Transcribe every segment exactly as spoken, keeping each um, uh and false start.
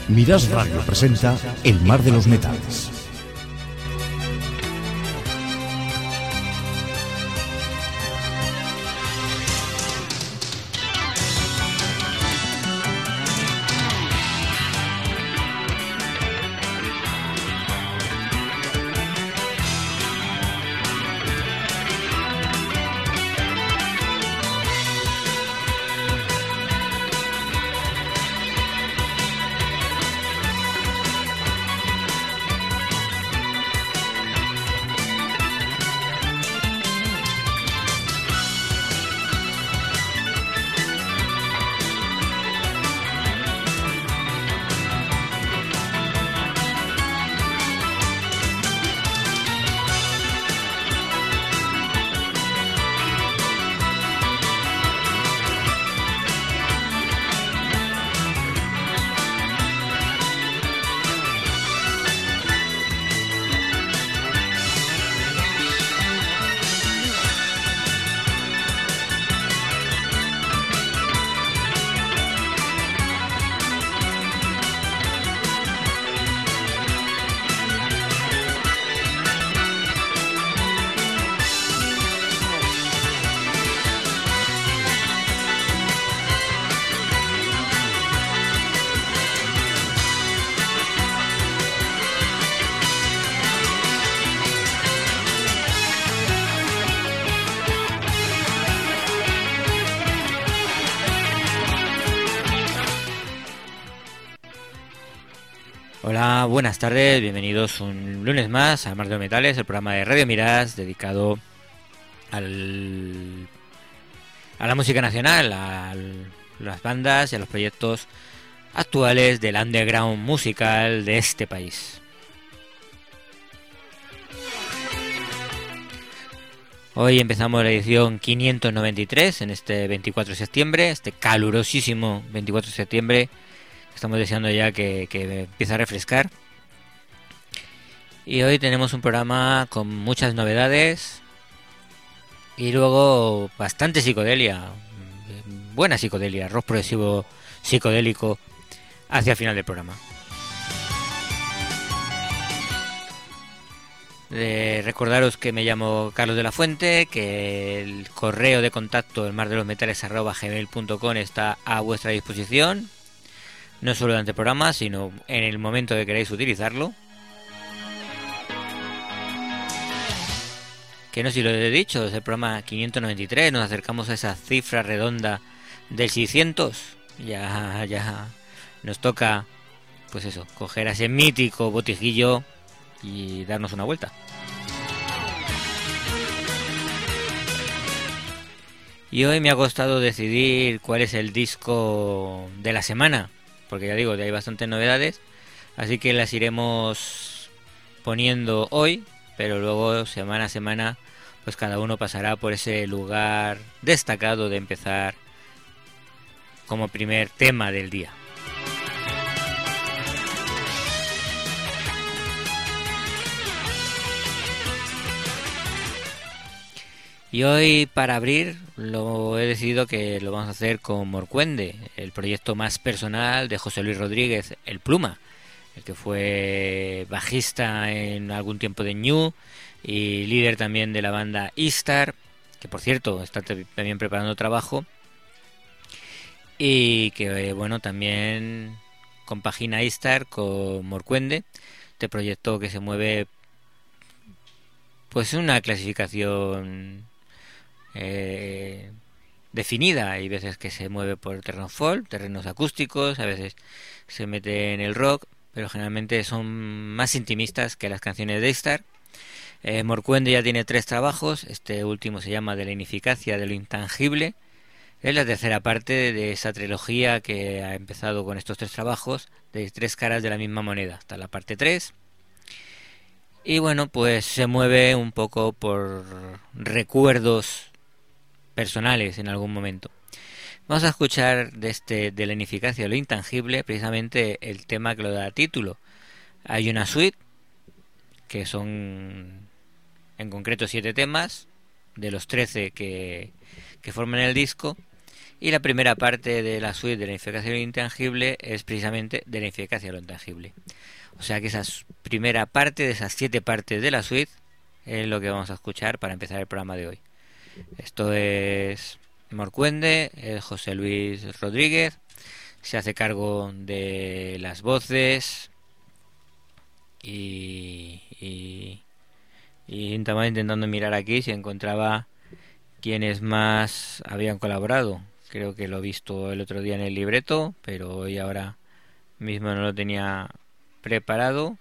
Miras Radio presenta El Mar de los Metales. Hola, buenas tardes, bienvenidos un lunes más al Mar de los Metales, el programa de Radio Miras dedicado al, a la música nacional, a las bandas y a los proyectos actuales del underground musical de este país. Hoy empezamos la edición quinientos noventa y tres en este veinticuatro de septiembre, este calurosísimo veinticuatro de septiembre. Estamos deseando ya que, que empiece a refrescar. Y hoy tenemos un programa con muchas novedades y luego bastante psicodelia, buena psicodelia, rock progresivo psicodélico hacia el final del programa. Eh, recordaros que me llamo Carlos de la Fuente, que el correo de contacto el mar de los metales arroba gmail punto com está a vuestra disposición. No solo durante el programa, sino en el momento que queráis utilizarlo. Que no sé si lo he dicho, es el programa quinientos noventa y tres, nos acercamos a esa cifra redonda del seiscientos. Ya, ya nos toca, pues eso, coger a ese mítico botijillo y darnos una vuelta. Y hoy me ha costado decidir cuál es el disco de la semana, porque ya digo, hay bastantes novedades, así que las iremos poniendo hoy, pero luego semana a semana pues cada uno pasará por ese lugar destacado de empezar como primer tema del día. Y hoy, para abrir, lo he decidido que lo vamos a hacer con Morcuende, el proyecto más personal de José Luis Rodríguez, el Pluma, el que fue bajista en algún tiempo de Ñu y líder también de la banda Istar, que por cierto está también preparando trabajo, y que bueno, también compagina Istar con Morcuende, este proyecto que se mueve pues en una clasificación Eh, definida. Hay veces que se mueve por terrenos folk, terrenos acústicos, a veces se mete en el rock, pero generalmente son más intimistas que las canciones de Istar. eh, Morcuende ya tiene tres trabajos, este último se llama De la ineficacia de lo intangible, es la tercera parte de esa trilogía que ha empezado con estos tres trabajos de tres caras de la misma moneda, hasta la parte tres. Y bueno, pues se mueve un poco por recuerdos personales en algún momento. Vamos a escuchar de este de la ineficacia de lo intangible precisamente el tema que lo da título. Hay una suite que son en concreto siete temas de los trece que, que forman el disco, Y la primera parte de la suite de la Inefficacia de lo intangible es precisamente de la Inefficacia de lo intangible. O sea que esa primera parte de esas siete partes de la suite es lo que vamos a escuchar para empezar el programa de hoy. Esto es Morcuende, es José Luis Rodríguez, se hace cargo de las voces y, y, y estaba intentando mirar aquí si encontraba quienes más habían colaborado. Creo que lo he visto el otro día en el libreto, pero hoy ahora mismo no lo tenía preparado.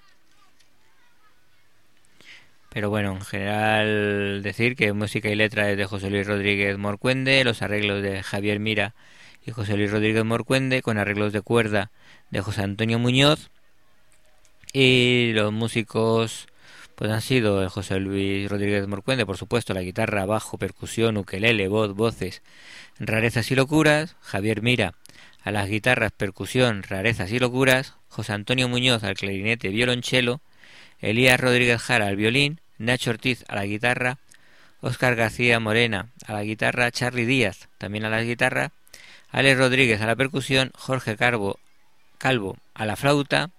Pero bueno, en general decir que música y letra es de José Luis Rodríguez Morcuende, los arreglos de Javier Mira y José Luis Rodríguez Morcuende, con arreglos de cuerda de José Antonio Muñoz, y los músicos pues han sido José Luis Rodríguez Morcuende, por supuesto, la guitarra, bajo, percusión, ukelele, voz, voces, rarezas y locuras; Javier Mira a las guitarras, percusión, rarezas y locuras; José Antonio Muñoz al clarinete, violonchelo; Elías Rodríguez Jara al violín; Nacho Ortiz a la guitarra; Óscar García Morena a la guitarra; Charly Díaz también a la guitarra; Alex Rodríguez a la percusión; Jorge Calvo, Calvo a la flauta.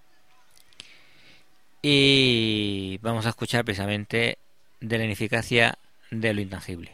Y vamos a escuchar precisamente de la Inefficacia de lo intangible.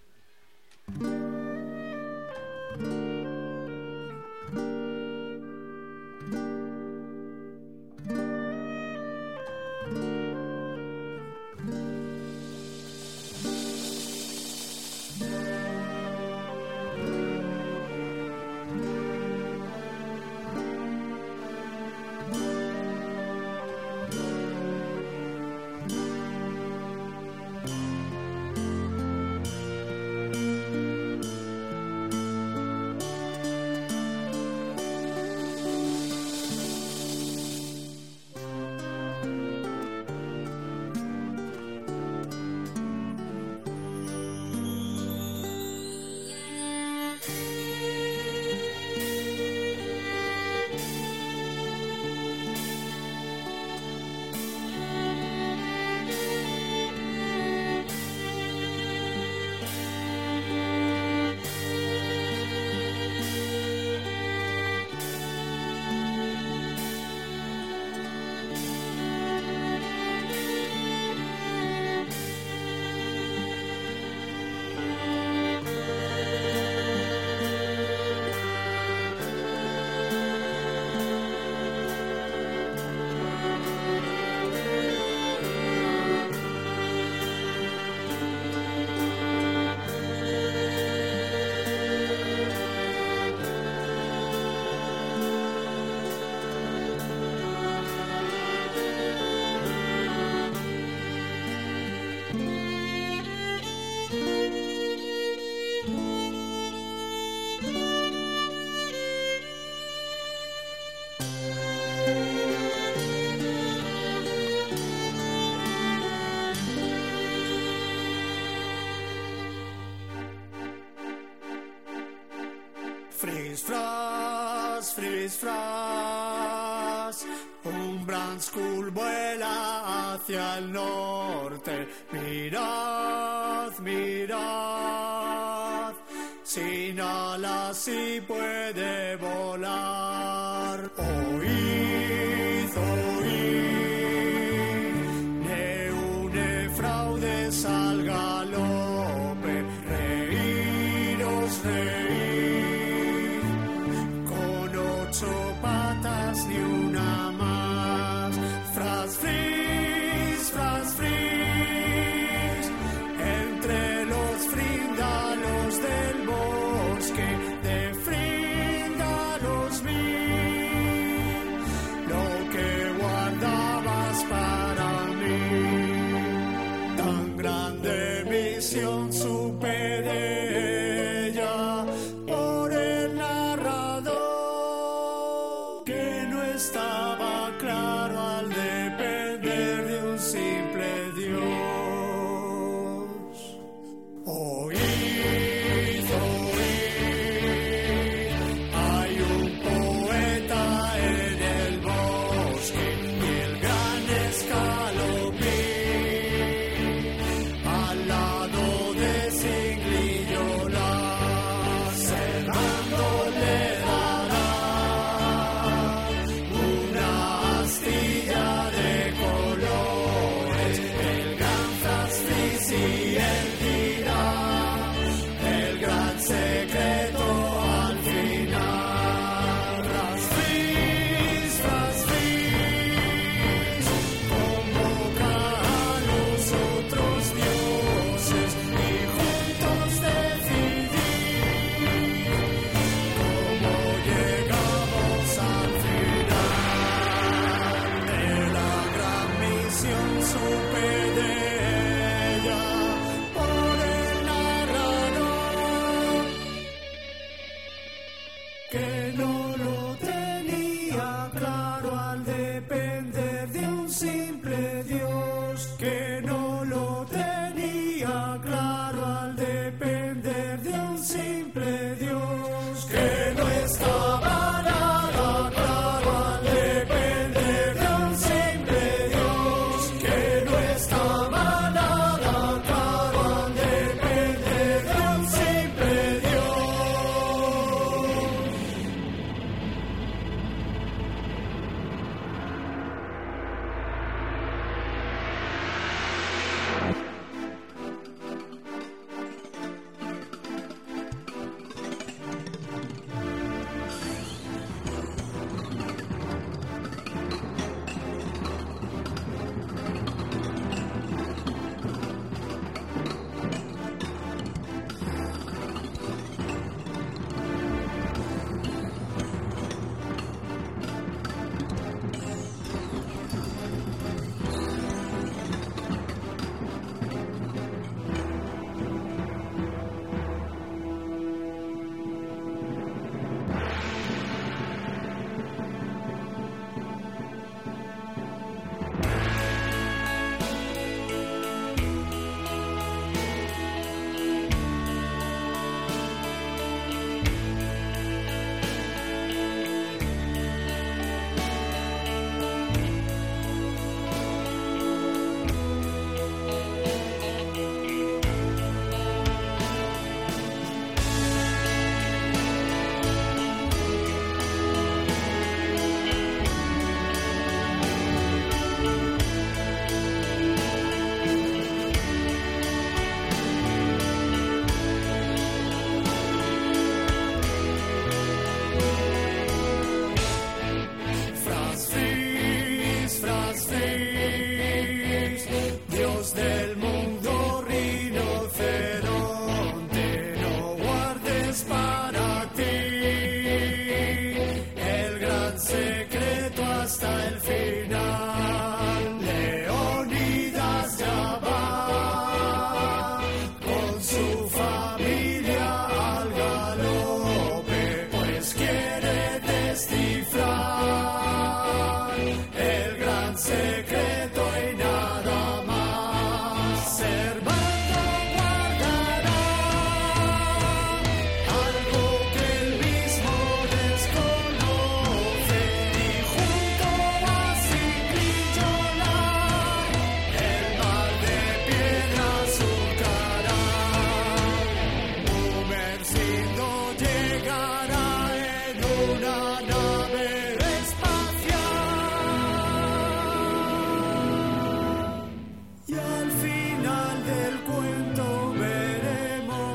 Fris, fras, fris, fras, un brandskull vuela hacia el norte. Mirad, mirad, sin alas sí puede volar. Oíd, oíd, ne une fraudes al galope. Reíros, reíros, patas ni una más. Fras, fris, fras, fris, entre los fríndalos del bosque, de fríndalos vi lo que guardabas para mí. Tan grande visión supe de ella por el narrador, que no estaba claro al depender de un simple Dios. Oíd, oíd,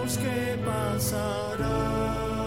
sabemos qué pasará.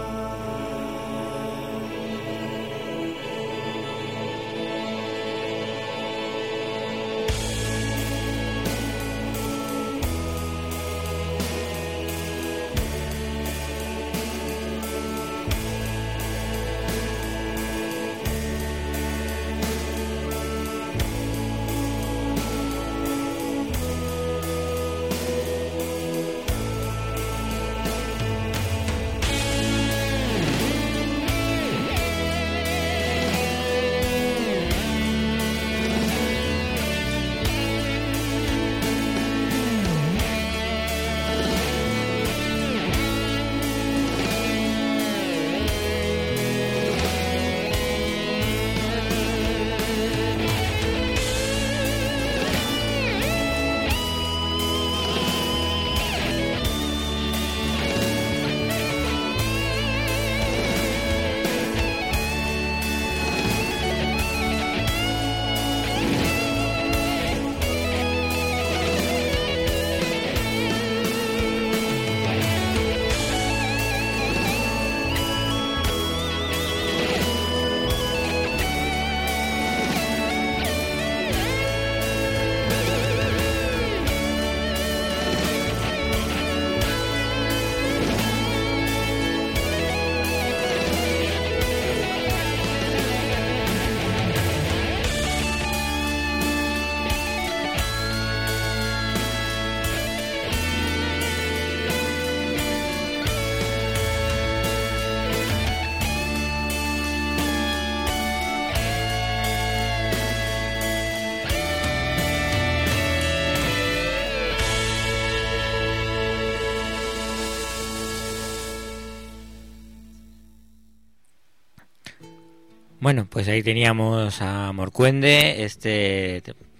Bueno, pues ahí teníamos a Morcuende, este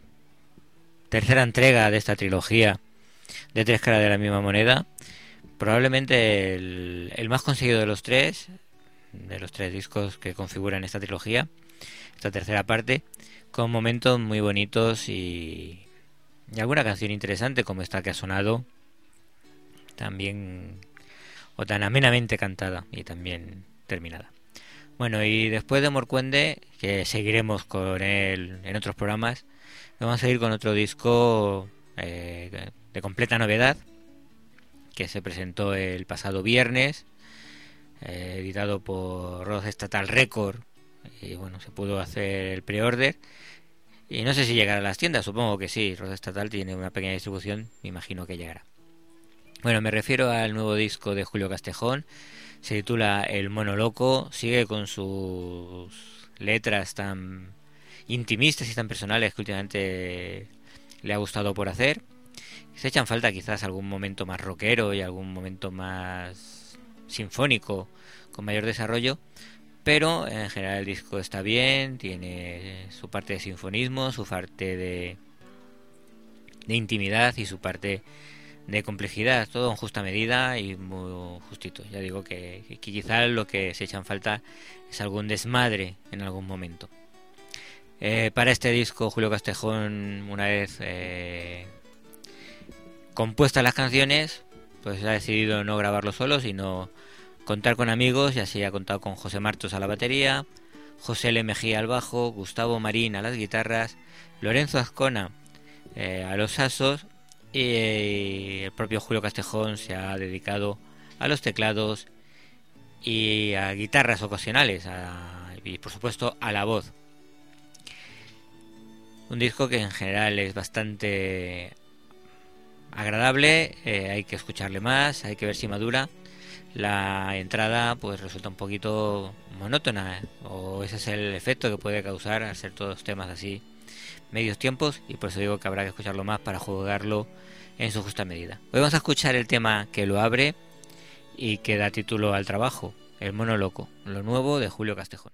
tercera entrega de esta trilogía de tres caras de la misma moneda. Probablemente el, el más conseguido de los tres, de los tres discos que configuran esta trilogía, esta tercera parte, con momentos muy bonitos y, y alguna canción interesante como esta que ha sonado, también o tan amenamente cantada y también terminada. Bueno, y después de Morcuende, que seguiremos con él en otros programas, vamos a ir con otro disco eh, de completa novedad, que se presentó el pasado viernes, eh, editado por Rock Estatal Record, y bueno, se pudo hacer el pre-order, y no sé si llegará a las tiendas, supongo que sí, Rock Estatal tiene una pequeña distribución, me imagino que llegará. Bueno, me refiero al nuevo disco de Julio Castejón. Se titula El Mono Loco, sigue con sus letras tan intimistas y tan personales que últimamente le ha gustado por hacer. Se echan falta quizás algún momento más rockero y algún momento más sinfónico, con mayor desarrollo, pero en general el disco está bien, tiene su parte de sinfonismo, su parte de, de intimidad y su parte de complejidad, todo en justa medida y muy justito. Ya digo que, que quizá lo que se echan falta es algún desmadre en algún momento. Eh, para este disco Julio Castejón, una vez eh, compuestas las canciones, pues ha decidido no grabarlo solo, sino contar con amigos, y así ha contado con José Martos a la batería, José L. Mejía al bajo, Gustavo Marín a las guitarras, Lorenzo Azcona eh, a los saxos, y el propio Julio Castejón se ha dedicado a los teclados y a guitarras ocasionales a, y por supuesto a la voz. Un disco que en general es bastante agradable, eh, hay que escucharle más, hay que ver si madura. La entrada pues resulta un poquito monótona, ¿eh? O ese es el efecto que puede causar al ser todos temas así medios tiempos, y por eso digo que habrá que escucharlo más para jugarlo en su justa medida. Hoy vamos a escuchar el tema que lo abre y que da título al trabajo, El Mono Loco, lo nuevo de Julio Castejón.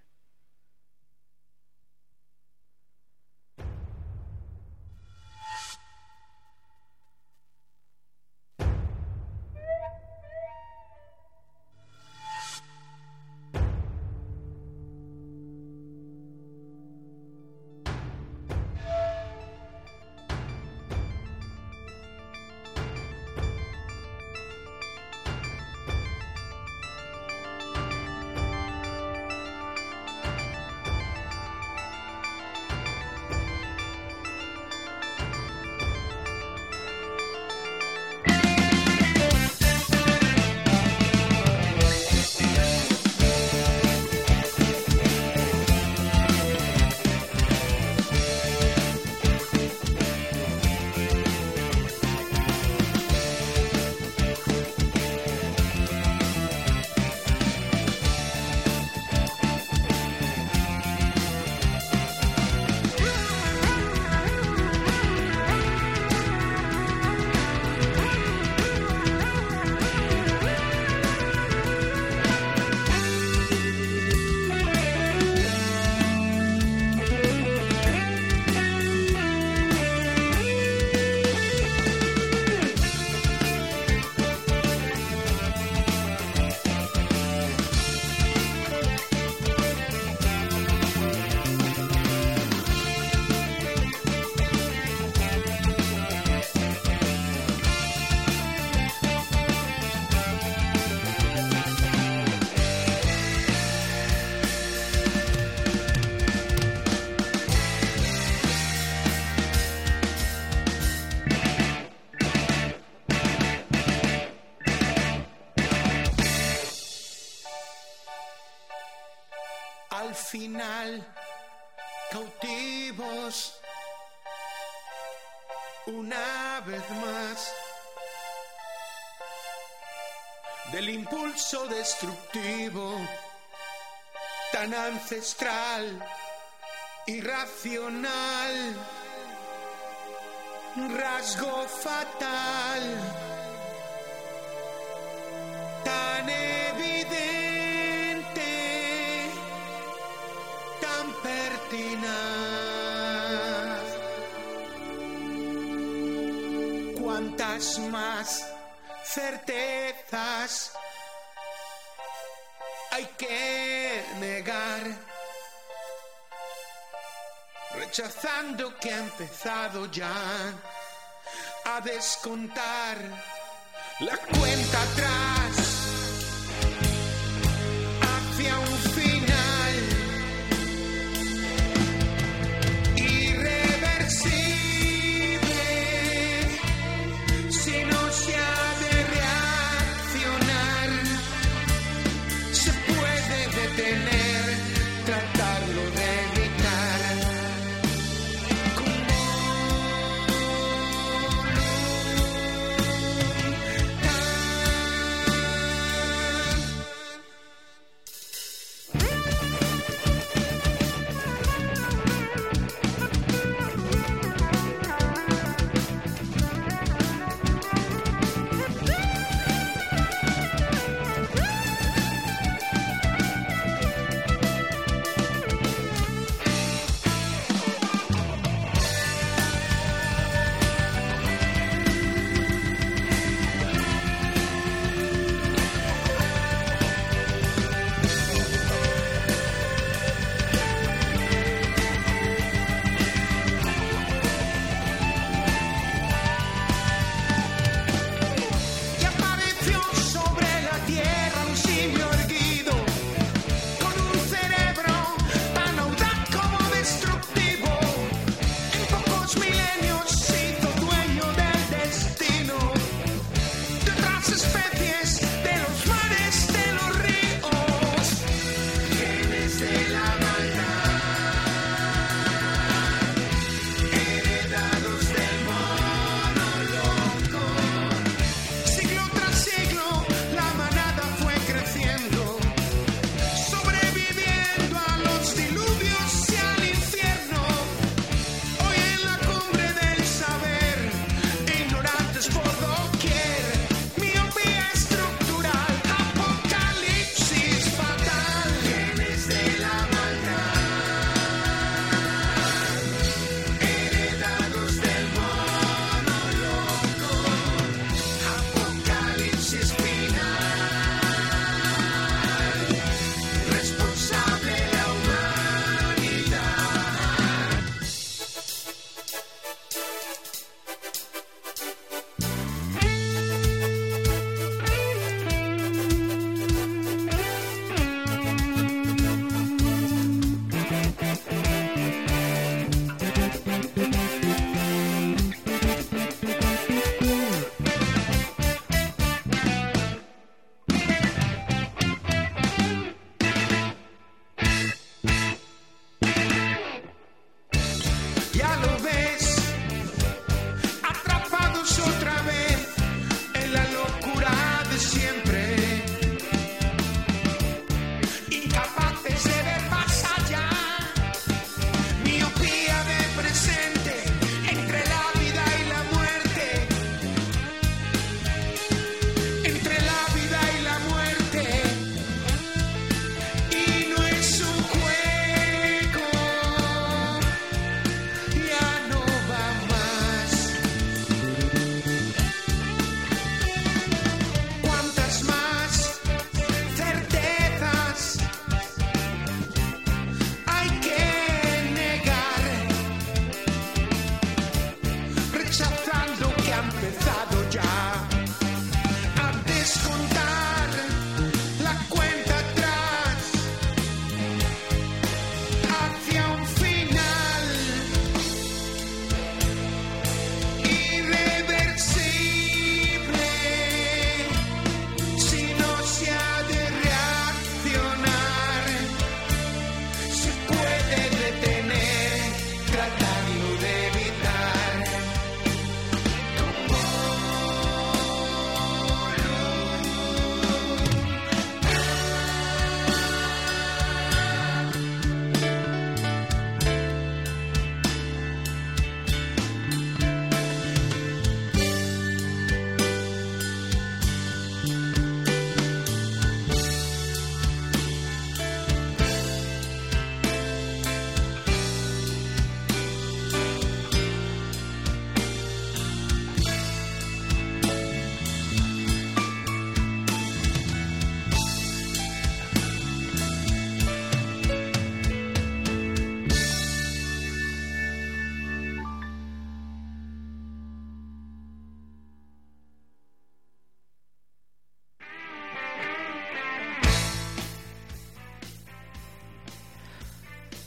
al final cautivos una vez más del impulso destructivo tan ancestral, irracional, rasgo fatal, tan evidente, tan pertinaz. Cuántas más certezas hay que negar, rechazando que ha empezado ya a descontar la cuenta atrás hacia un final irreversible si no se ha de reaccionar. Se puede detener, tratarlo de evitar. Con voluntad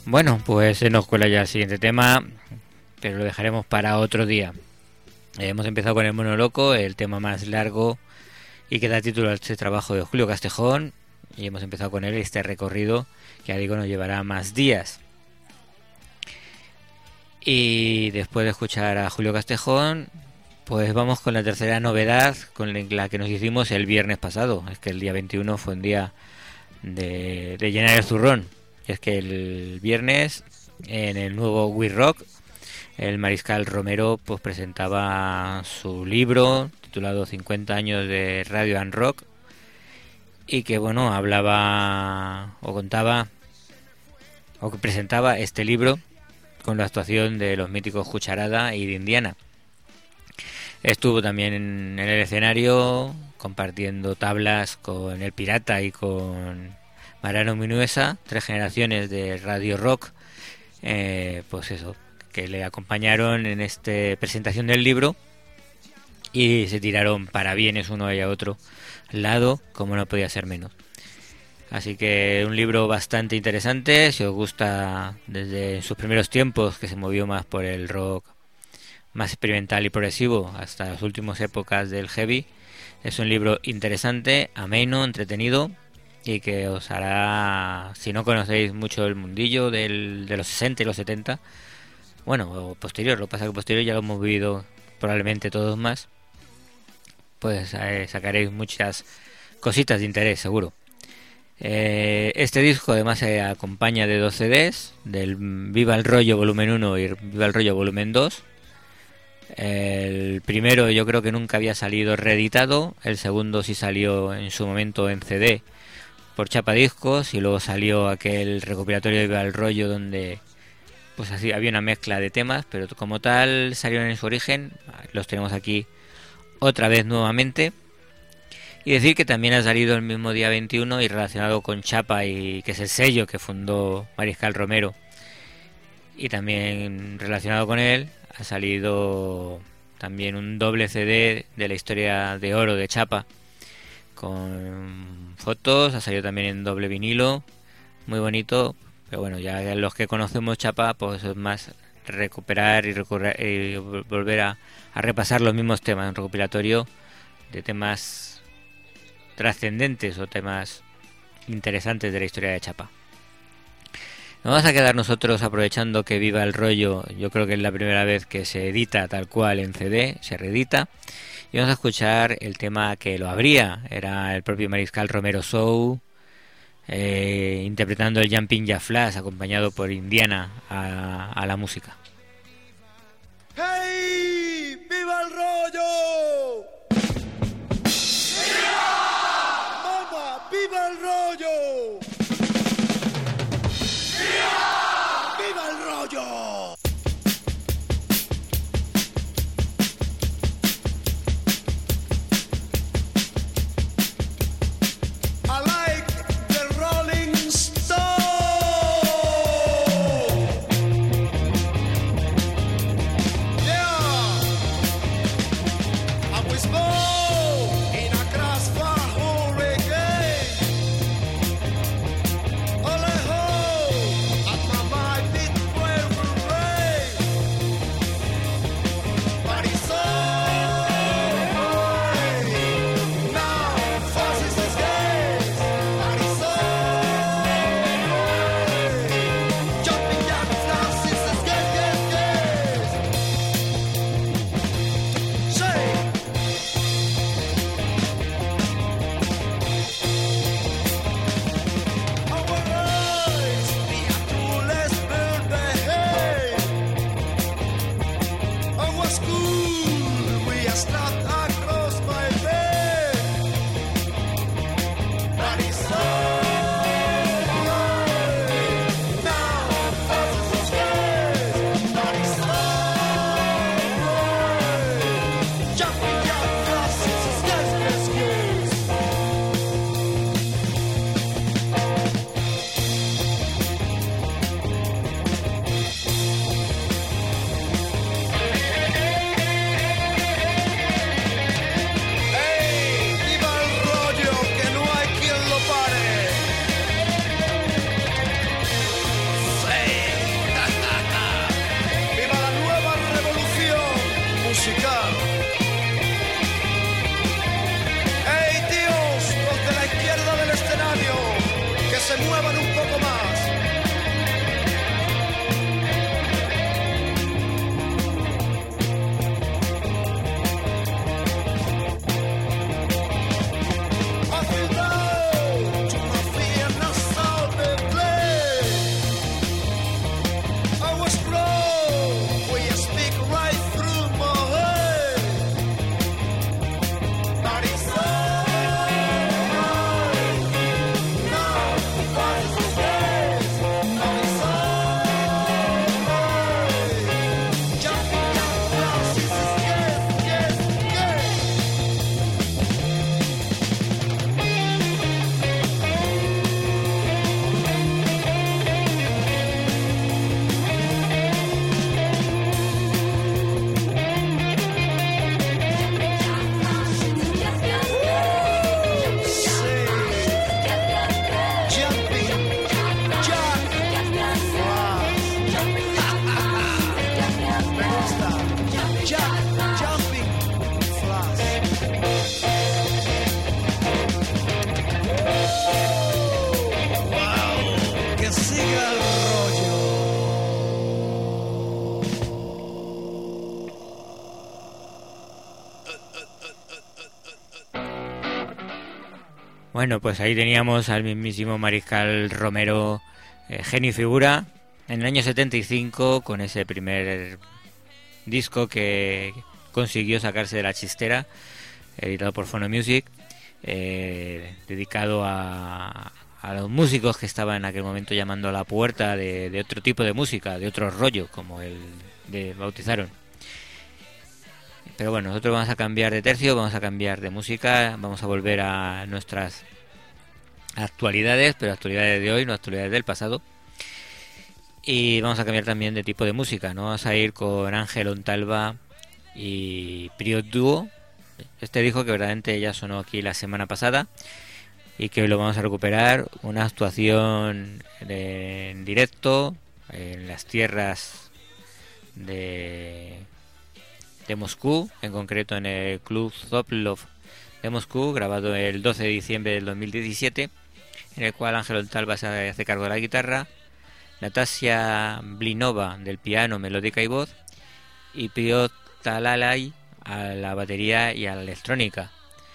Bueno, pues se nos cuela ya el siguiente tema, pero lo dejaremos para otro día. Eh, hemos empezado con el Mono Loco, el tema más largo y que da título a este trabajo de Julio Castejón, y hemos empezado con él este recorrido que ya digo nos llevará más días. Y después de escuchar a Julio Castejón, pues vamos con la tercera novedad con la que nos hicimos el viernes pasado. Es que el día veintiuno fue un día de, de llenar el zurrón. Y es que el viernes en el nuevo We Rock el Mariscal Romero pues presentaba su libro titulado cincuenta años de Radio and Rock, y que bueno, hablaba o contaba o que presentaba este libro con la actuación de los míticos Cucharada y de Indiana. Estuvo también en el escenario compartiendo tablas con El Pirata y con Mariano Minuesa, tres generaciones de Radio Rock, eh, pues eso, que le acompañaron en esta presentación del libro y se tiraron parabienes uno y a otro lado, como no podía ser menos. Así que un libro bastante interesante, si os gusta desde sus primeros tiempos, que se movió más por el rock más experimental y progresivo, hasta las últimas épocas del heavy. Es un libro interesante, ameno, entretenido, y que os hará, si no conocéis mucho el mundillo del, de los sesenta y los setenta, bueno, o posterior, lo que pasa que posterior ya lo hemos vivido probablemente todos más, pues eh, sacaréis muchas cositas de interés, seguro. Eh, este disco además se acompaña de dos C Ds, del Viva el Rollo volumen uno y Viva el Rollo volumen dos. El primero yo creo que nunca había salido reeditado, el segundo sí salió en su momento en C D por Chapa Discos, y luego salió aquel recopilatorio de Viva el Rollo donde pues así había una mezcla de temas, pero como tal salieron en su origen. Los tenemos aquí otra vez nuevamente. Y decir que también ha salido el mismo día veintiuno y relacionado con Chapa, y que es el sello que fundó Mariscal Romero, y también relacionado con él ha salido también un doble C D de la historia de oro de Chapa con fotos. Ha salido también en doble vinilo, muy bonito. Pero bueno, ya los que conocemos Chapa, pues es más recuperar y, recurrir, y volver a, a repasar los mismos temas, un recopilatorio de temas trascendentes o temas interesantes de la historia de Chapa. Nos vamos a quedar nosotros aprovechando que Viva el Rollo, yo creo que es la primera vez que se edita tal cual en C D, se reedita, y vamos a escuchar el tema que lo abría, era el propio Mariscal Romero Show, eh, interpretando el Jumping Jack Flash, acompañado por Indiana a, a la música. ¡Hey! ¡Viva el rollo! ¡Viva el rollo! ¡Viva! ¡Viva el rollo! I like the Rolling Stone. Yeah. I was born in a crossfire hurricane. se muevan un poco más. Bueno, pues ahí teníamos al mismísimo Mariscal Romero, eh, genio y figura, en el año setenta y cinco, con ese primer disco que consiguió sacarse de la chistera, editado por Phono Music, eh, dedicado a, a los músicos que estaban en aquel momento llamando a la puerta de, de otro tipo de música, de otro rollo, como el de bautizaron. Pero bueno, nosotros vamos a cambiar de tercio, vamos a cambiar de música, vamos a volver a nuestras actualidades, pero actualidades de hoy, no actualidades del pasado. Y vamos a cambiar también de tipo de música, ¿no? Vamos a ir con Ángel Ontalva y Priot Duo. Este disco que verdaderamente ya sonó aquí la semana pasada y que hoy lo vamos a recuperar. Una actuación de, en directo en las tierras de... de Moscú, en concreto en el Club Zoplov de Moscú, grabado el doce de diciembre del dos mil diecisiete, en el cual Ángel Ontalva se hace cargo de la guitarra, Natasia Blinova del piano, melódica y voz, y Piotr Talalay a la batería y a la electrónica.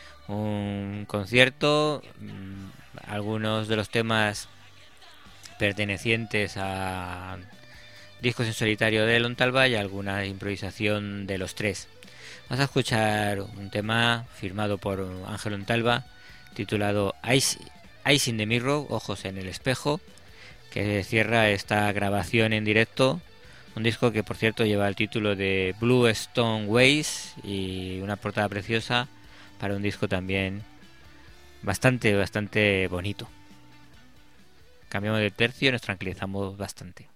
Un concierto, algunos de los temas pertenecientes a discos en solitario de Ontalva y alguna improvisación de los tres. Vamos a escuchar un tema firmado por Ángel Ontalva titulado Eyes, Eyes in the Mirror, Ojos en el Espejo, que cierra esta grabación en directo. Un disco que por cierto lleva el título de Blue Stone Ways y una portada preciosa para un disco también bastante, bastante bonito. Cambiamos de tercio y nos tranquilizamos bastante.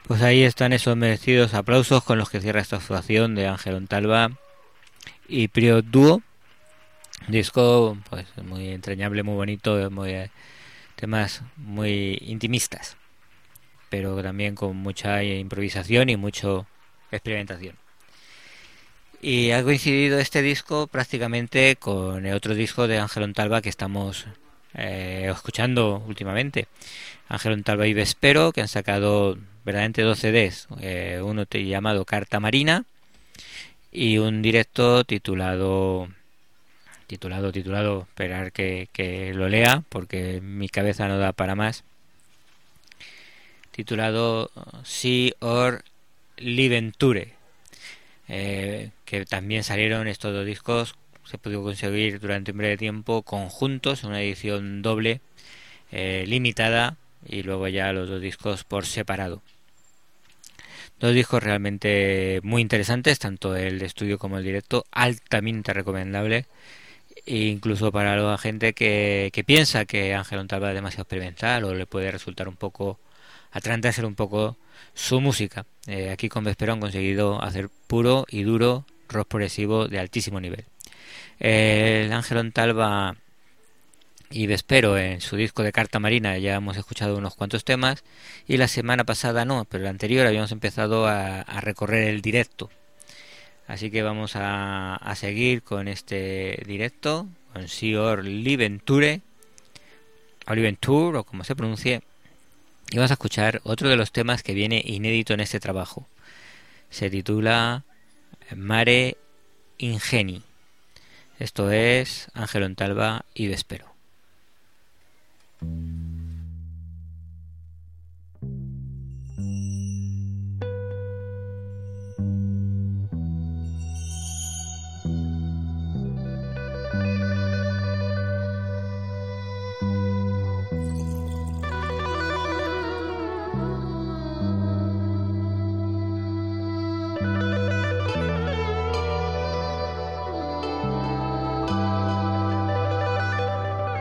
Pues ahí están esos merecidos aplausos con los que cierra esta actuación de Ángel Ontalva y Priot Duo. Disco pues muy entrañable, muy bonito, muy eh, temas muy intimistas, pero también con mucha improvisación y mucha experimentación. Y ha coincidido este disco prácticamente con el otro disco de Ángel Ontalva que estamos eh, escuchando últimamente. Ángel Ontalva y Vespero, que han sacado verdaderamente dos C Ds, eh, uno llamado Carta Marina y un directo titulado titulado titulado esperar que, que lo lea porque mi cabeza no da para más, titulado See or Liventure, eh, que también salieron estos dos discos, se pudo conseguir durante un breve tiempo conjuntos, una edición doble eh, limitada, y luego ya los dos discos por separado. Dos discos realmente muy interesantes, tanto el de estudio como el directo, altamente recomendable, e incluso para la gente que, que piensa que Ángel Ontalva es demasiado experimental o le puede resultar un poco atrante hacer un poco su música. Eh, aquí con Vespero han conseguido hacer puro y duro rock progresivo de altísimo nivel. Eh, el Ángel Ontalva y Vespero en su disco de Carta Marina ya hemos escuchado unos cuantos temas, y la semana pasada no, pero la anterior habíamos empezado a, a recorrer el directo, así que vamos a, a seguir con este directo con See or Liventure o Liventure o como se pronuncie, y vamos a escuchar otro de los temas que viene inédito en este trabajo. Se titula Mare Ingeni. Esto es Ángel Ontalva y Vespero.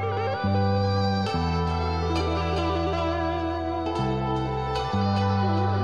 Thank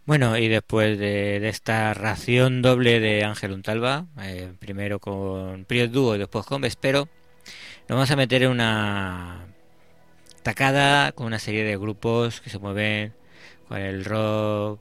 Bueno, y después de, de esta ración doble de Ángel Untalva, eh, primero con Priot Duo y después con Vespero, nos vamos a meter en una tacada con una serie de grupos que se mueven con el rock,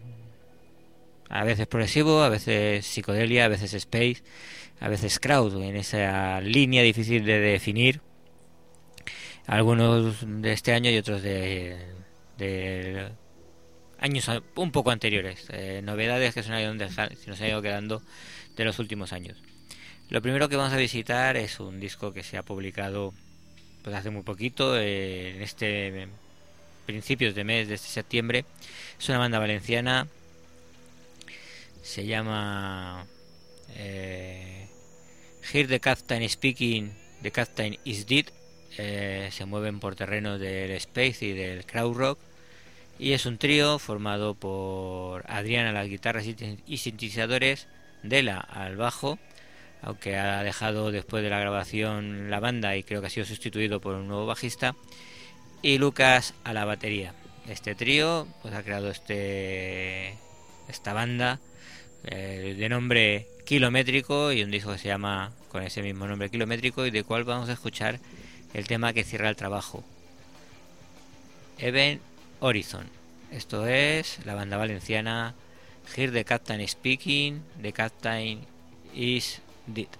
a veces progresivo, a veces psicodelia, a veces space, a veces crowd, en esa línea difícil de definir, algunos de este año y otros de, de años un poco anteriores, eh, novedades que se nos, han dejado, se nos han ido quedando de los últimos años. Lo primero que vamos a visitar es un disco que se ha publicado pues hace muy poquito, eh, en este principios de mes de este septiembre. Es una banda valenciana, se llama eh, Hear the Captain Speaking, The Captain is Dead. Eh, se mueven por terrenos del space y del crowd rock, y es un trío formado por Adrián a las guitarras y sintetizadores, Dela al bajo, aunque ha dejado después de la grabación la banda y creo que ha sido sustituido por un nuevo bajista, y Lucas a la batería. Este trío pues ha creado este esta banda eh, de nombre Kilométrico, y un disco que se llama con ese mismo nombre, Kilométrico, y de cual vamos a escuchar el tema que cierra el trabajo, Event Horizon. Esto es la banda valenciana Hear the Captain Speaking, The Captain is Dead.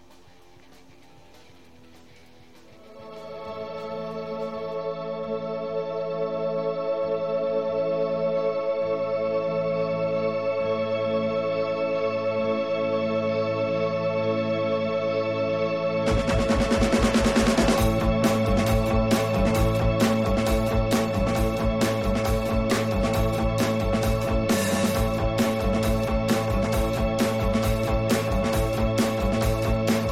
Thank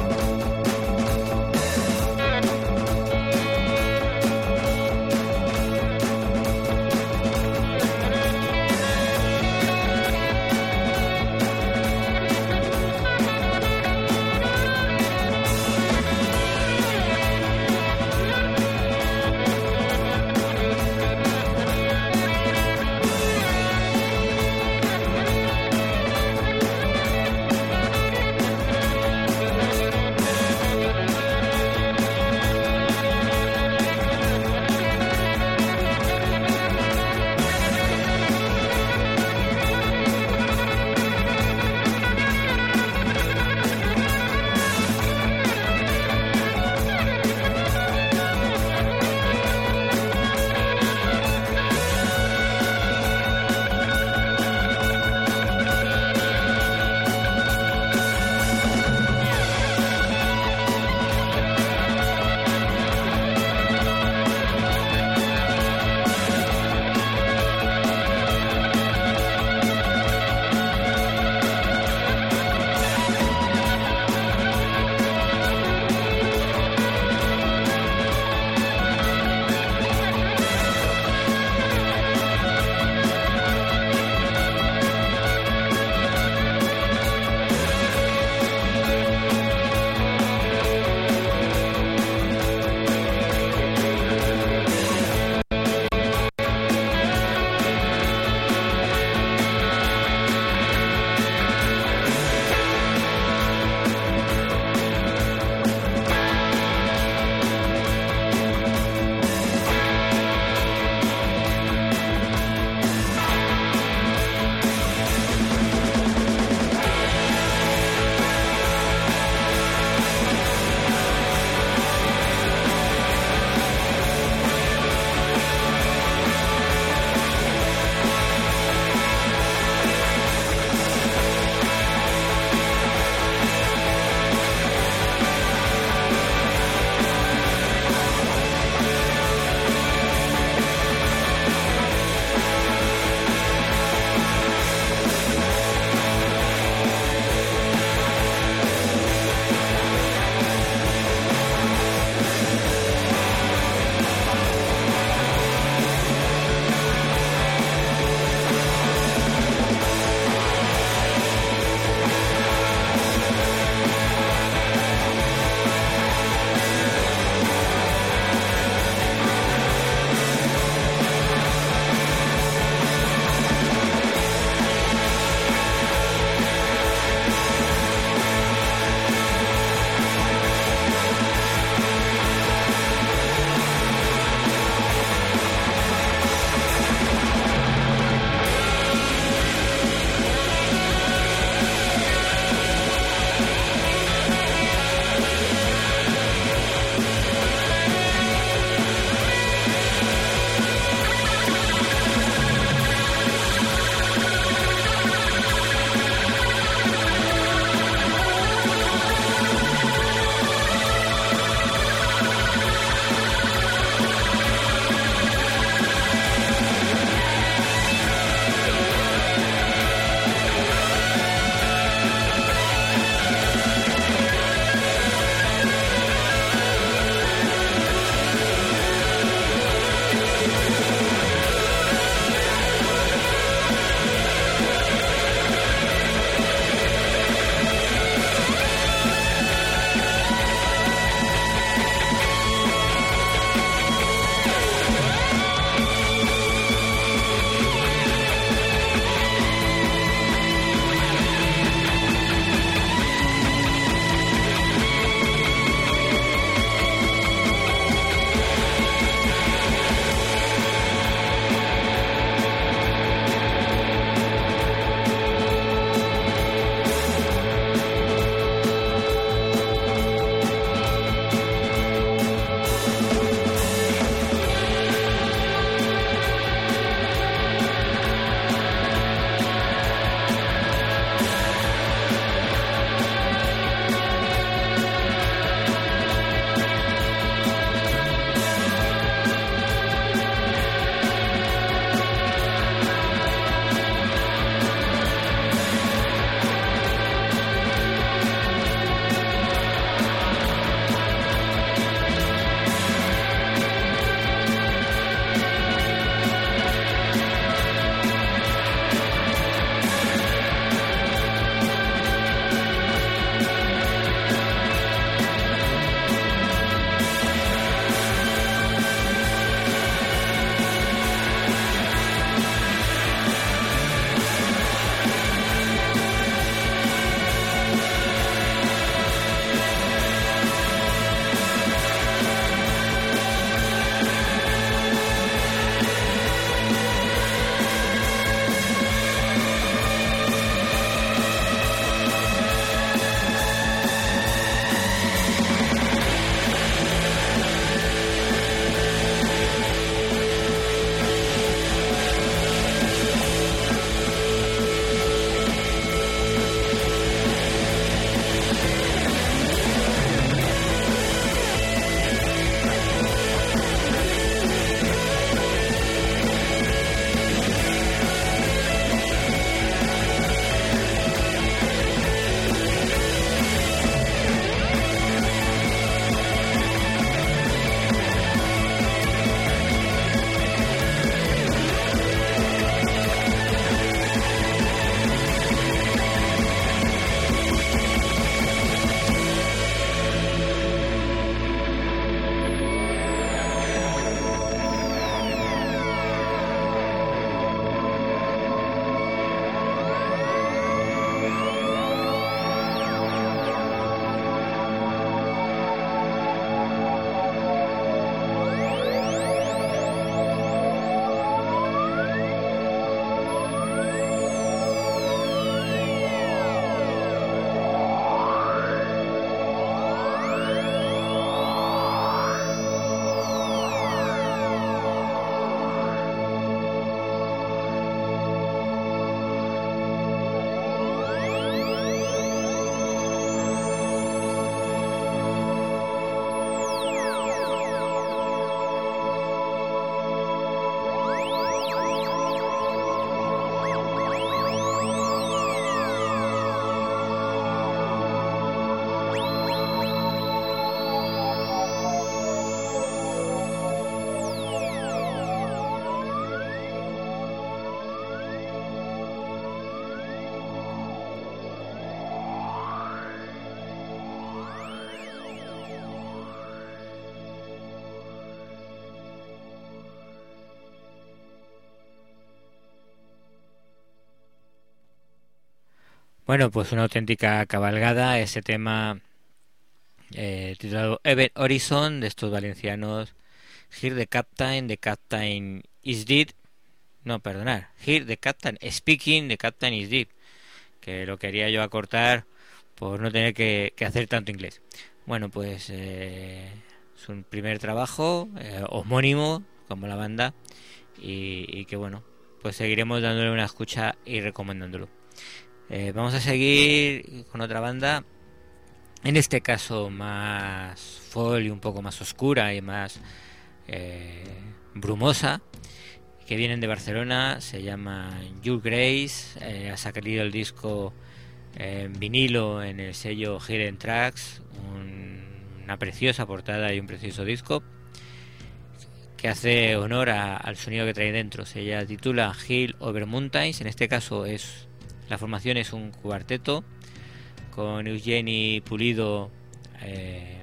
Bueno, pues una auténtica cabalgada ese tema eh, titulado Event Horizon, de estos valencianos. Here the Captain, the Captain is dead. No, perdonar. Here the Captain speaking, the Captain is dead. Que lo quería yo acortar por no tener que, que hacer tanto inglés. Bueno, pues eh, es un primer trabajo eh, homónimo como la banda y, y que bueno, pues seguiremos dándole una escucha y recomendándolo. Eh, vamos a seguir con otra banda, en este caso más folk y un poco más oscura y más eh, brumosa, que vienen de Barcelona. Se llama Your Grace. Eh, ha sacado el disco en vinilo en el sello Hidden Tracks, un, una preciosa portada y un precioso disco que hace honor a, al sonido que trae dentro. Se titula Hill Over Mountains. En este caso es la formación es un cuarteto con Eugeni Pulido eh,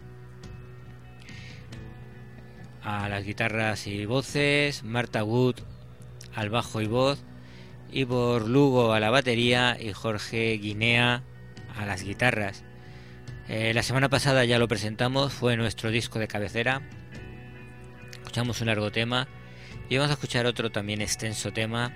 a las guitarras y voces, Marta Wood al bajo y voz, Ivor Lugo a la batería y Jorge Guinea a las guitarras. Eh, la semana pasada ya lo presentamos, fue nuestro disco de cabecera. Escuchamos un largo tema y vamos a escuchar otro también extenso tema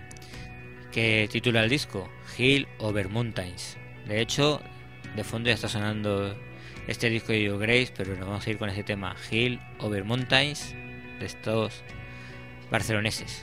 que titula el disco Hill Over Mountains. De hecho, de fondo ya está sonando este disco de Your Grace, pero nos vamos a ir con ese tema Hill Over Mountains de estos barceloneses.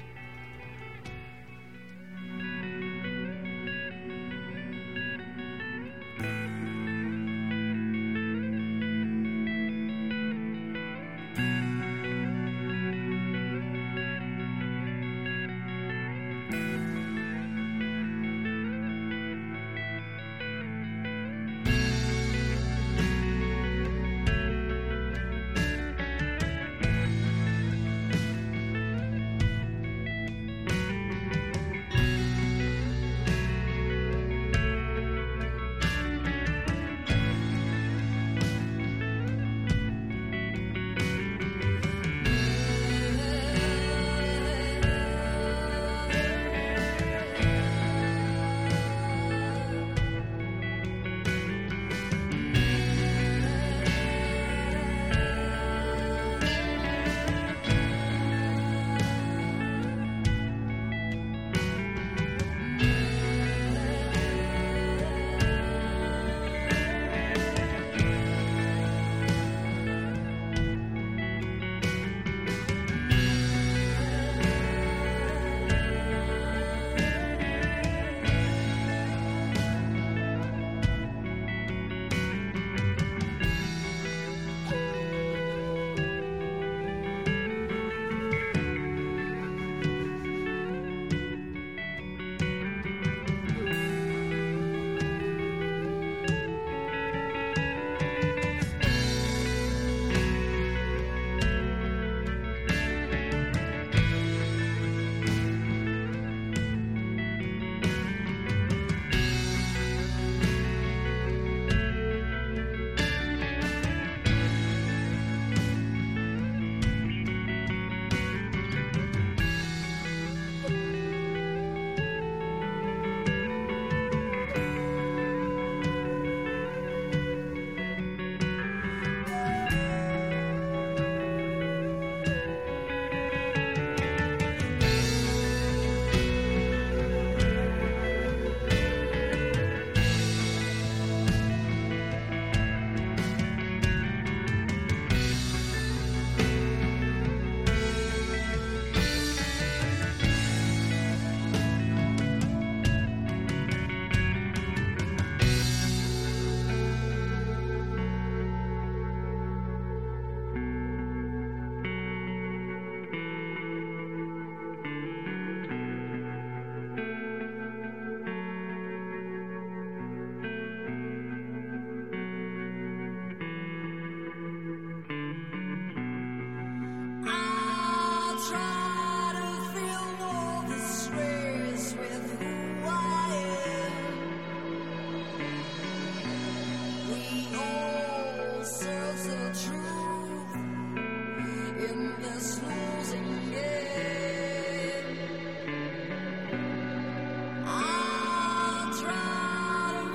I'll try to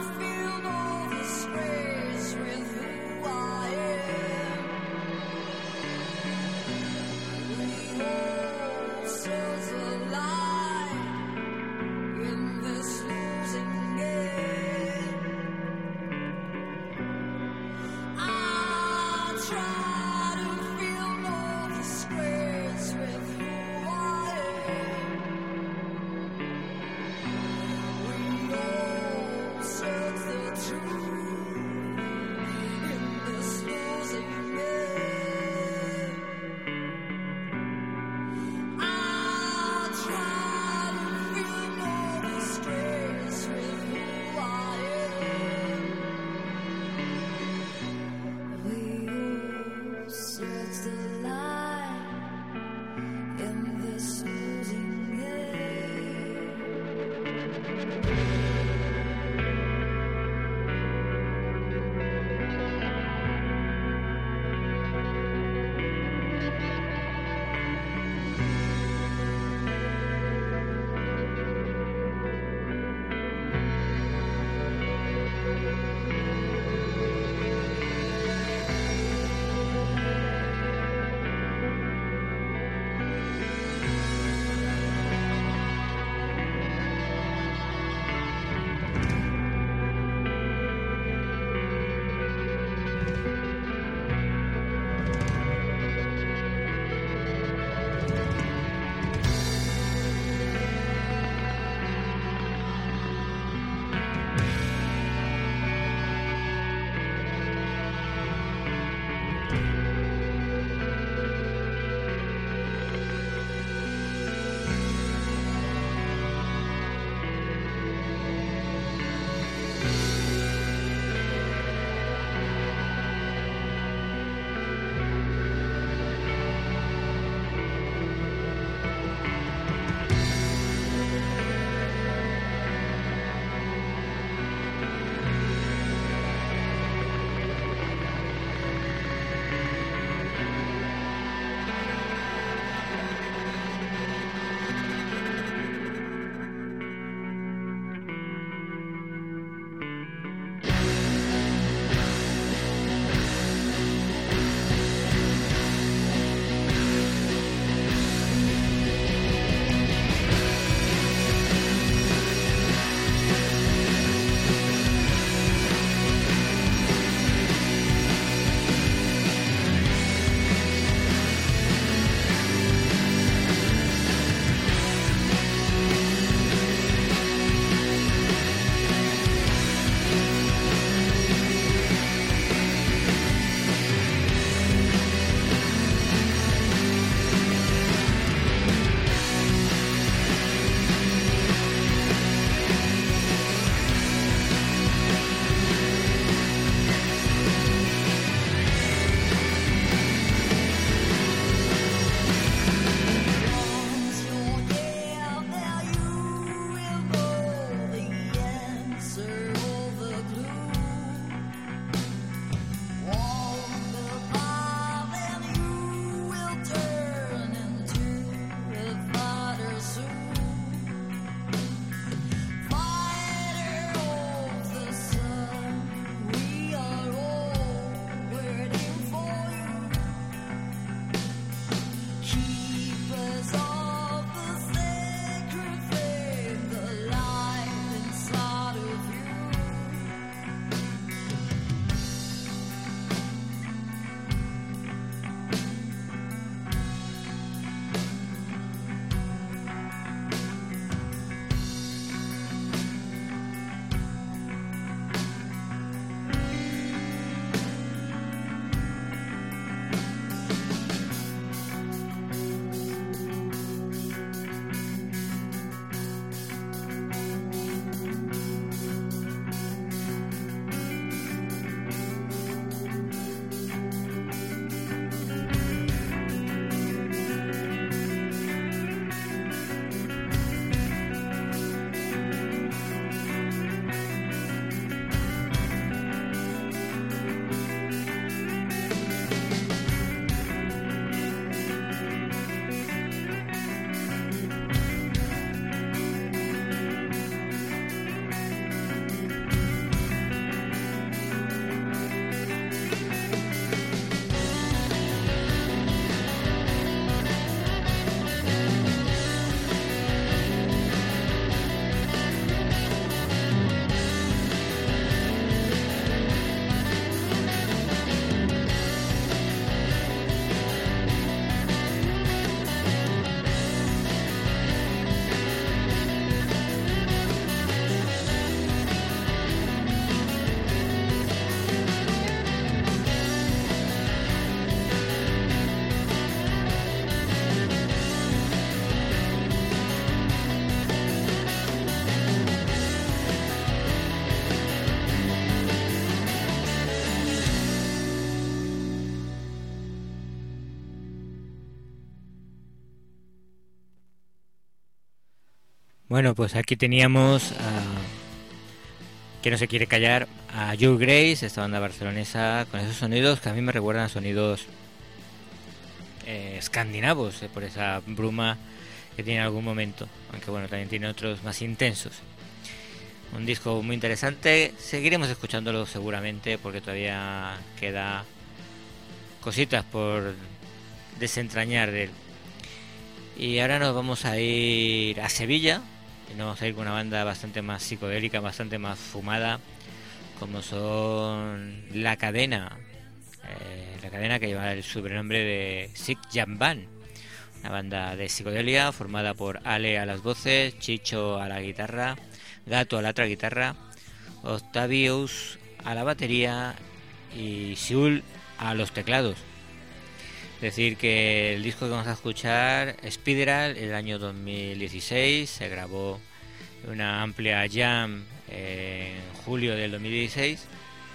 Bueno, pues aquí teníamos a, que no se quiere callar, a Joe Grace, esta banda barcelonesa, con esos sonidos que a mí me recuerdan a sonidos eh, escandinavos, eh, por esa bruma que tiene en algún momento, aunque bueno, también tiene otros más intensos. Un disco muy interesante, seguiremos escuchándolo seguramente porque todavía queda cositas por desentrañar de él. Y ahora nos vamos a ir a Sevilla, y nos vamos a ir con una banda bastante más psicodélica, bastante más fumada, como son La Cadena, eh, La Cadena, que lleva el sobrenombre de Sick Jam Band, una banda de psicodelia formada por Ale a las voces, Chicho a la guitarra, Gato a la otra guitarra, Octavius a la batería y Siul a los teclados. Decir que el disco que vamos a escuchar, Spideral, el año dos mil dieciséis, se grabó una amplia jam en julio del dos mil dieciséis,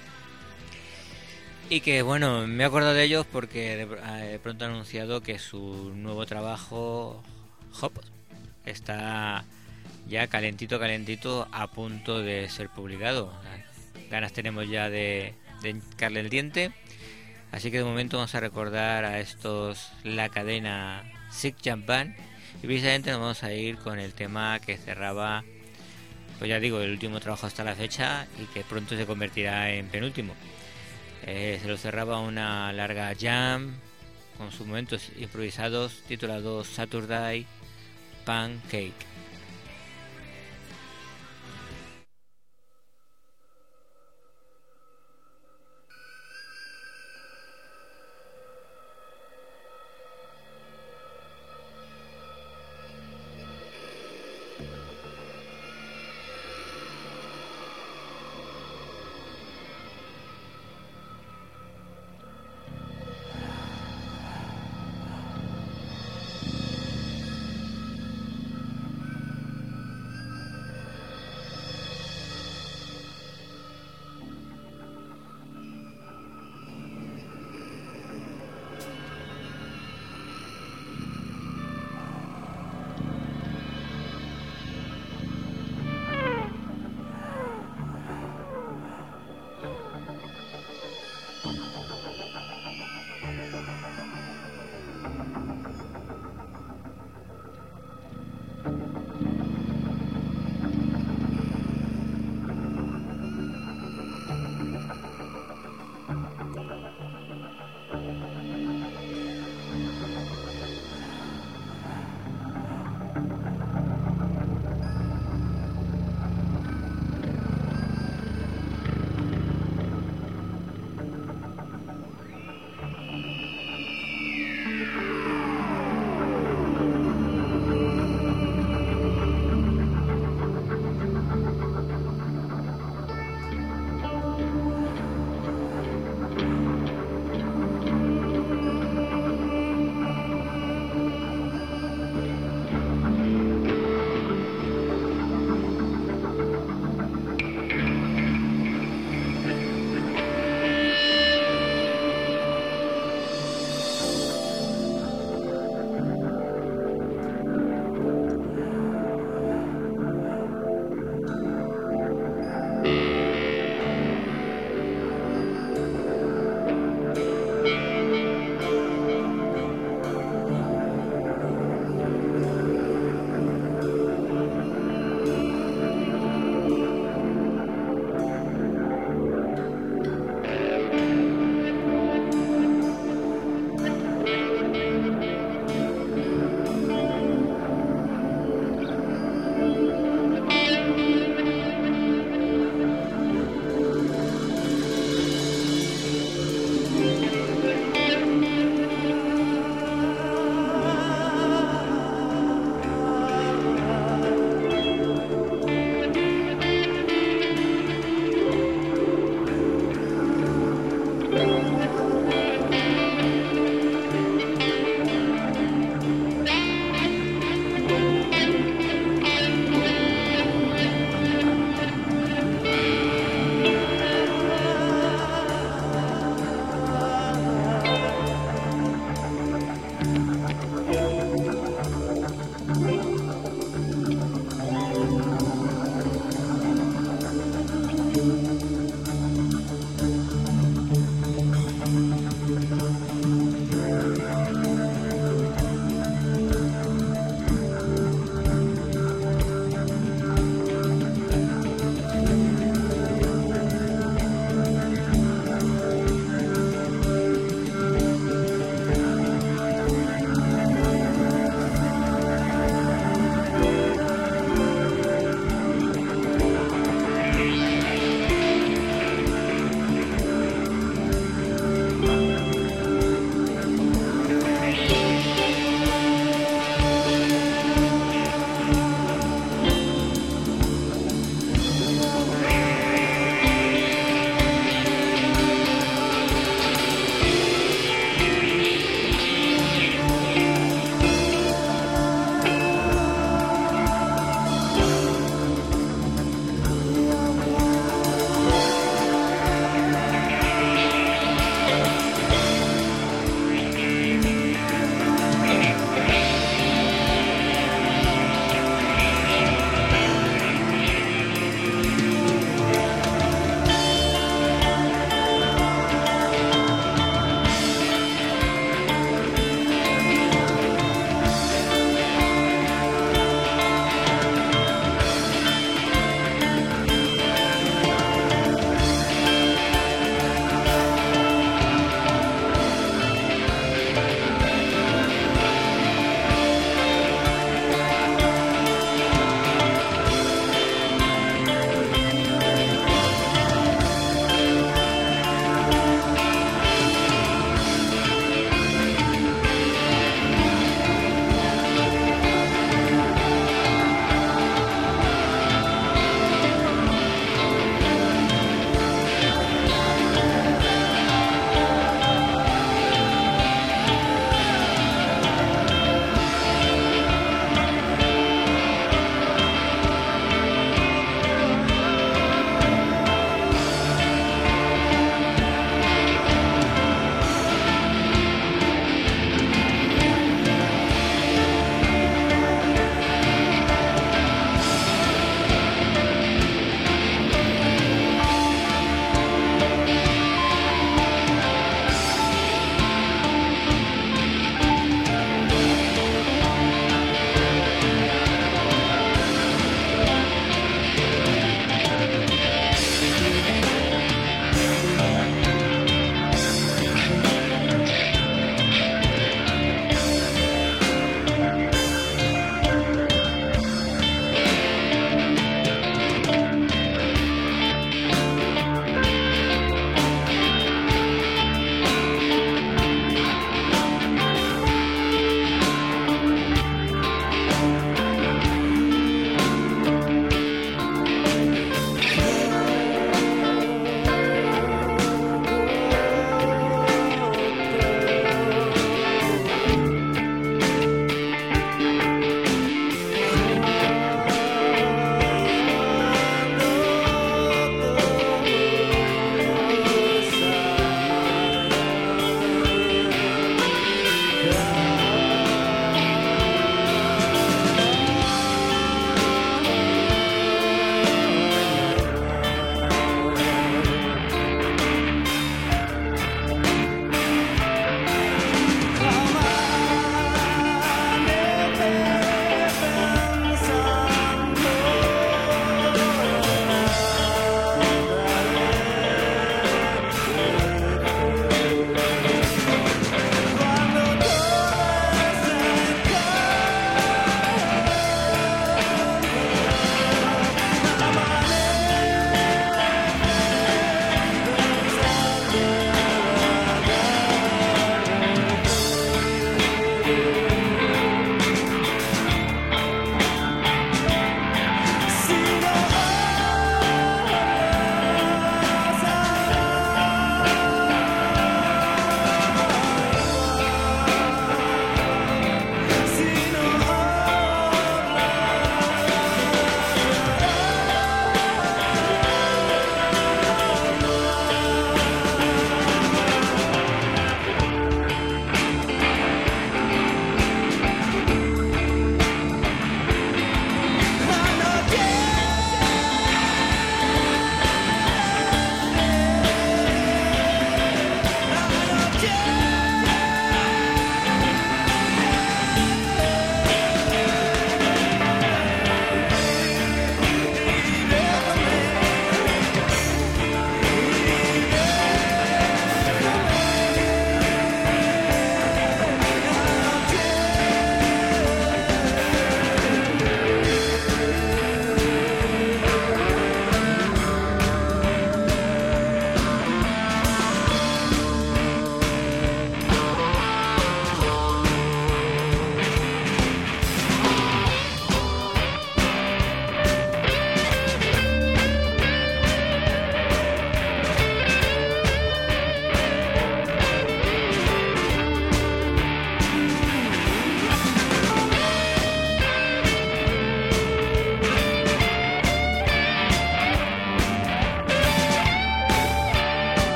y que bueno, me he acordado de ellos porque de pronto han anunciado que su nuevo trabajo, Hop, está ya calentito, calentito, a punto de ser publicado. Ganas tenemos ya de, de hincarle el diente. Así que de momento vamos a recordar a estos La Cadena Sick Jam Band, y precisamente nos vamos a ir con el tema que cerraba, pues ya digo, el último trabajo hasta la fecha y que pronto se convertirá en penúltimo. Eh, se lo cerraba una larga jam con sus momentos improvisados titulado Saturday Pancake.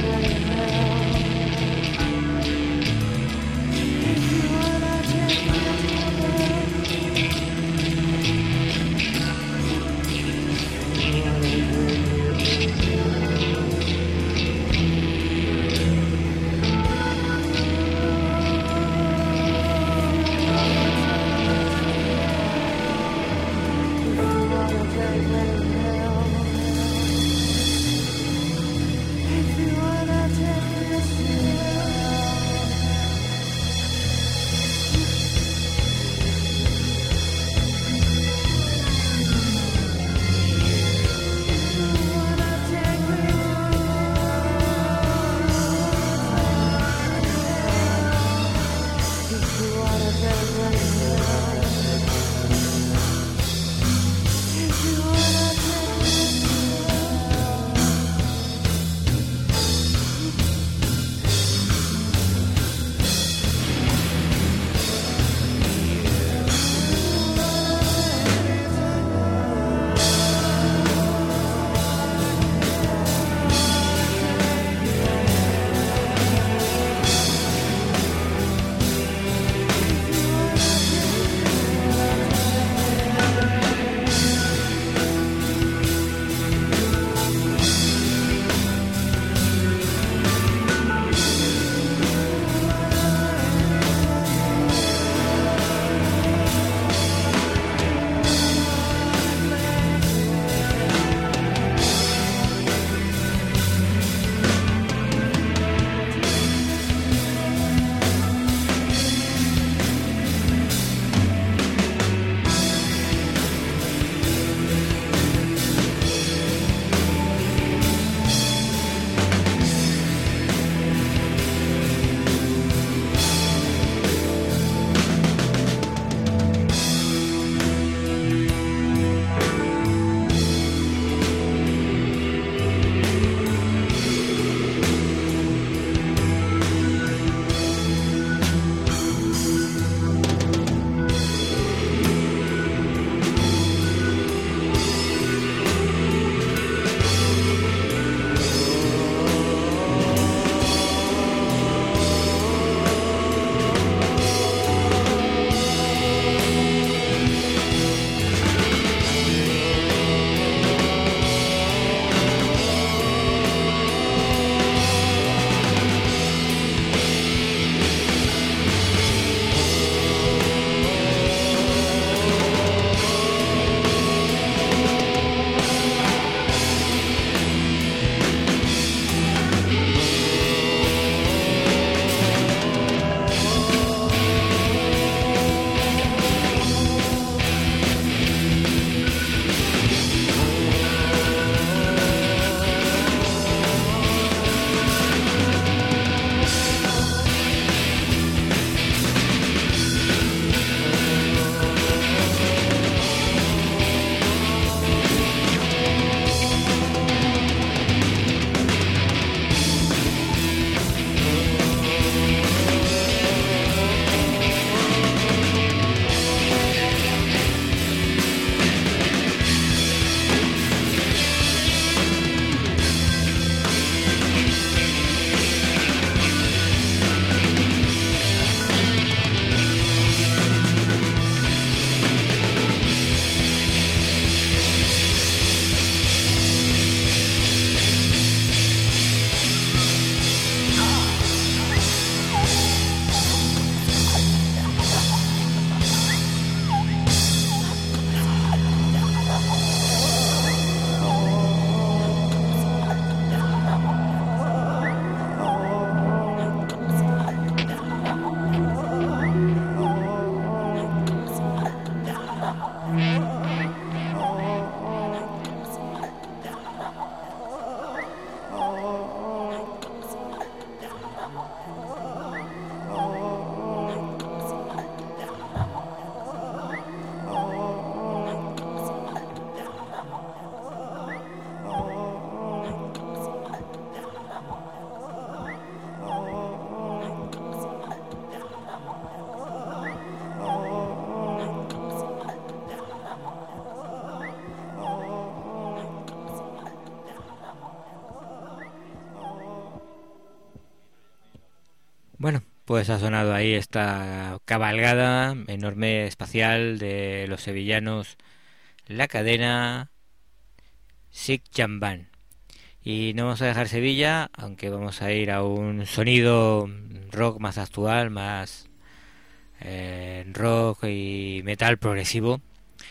If you wanna take Bueno, pues ha sonado ahí esta cabalgada enorme espacial de los sevillanos La Cadena, Sic Jamban. Y no vamos a dejar Sevilla, aunque vamos a ir a un sonido rock más actual, más eh, rock y metal progresivo.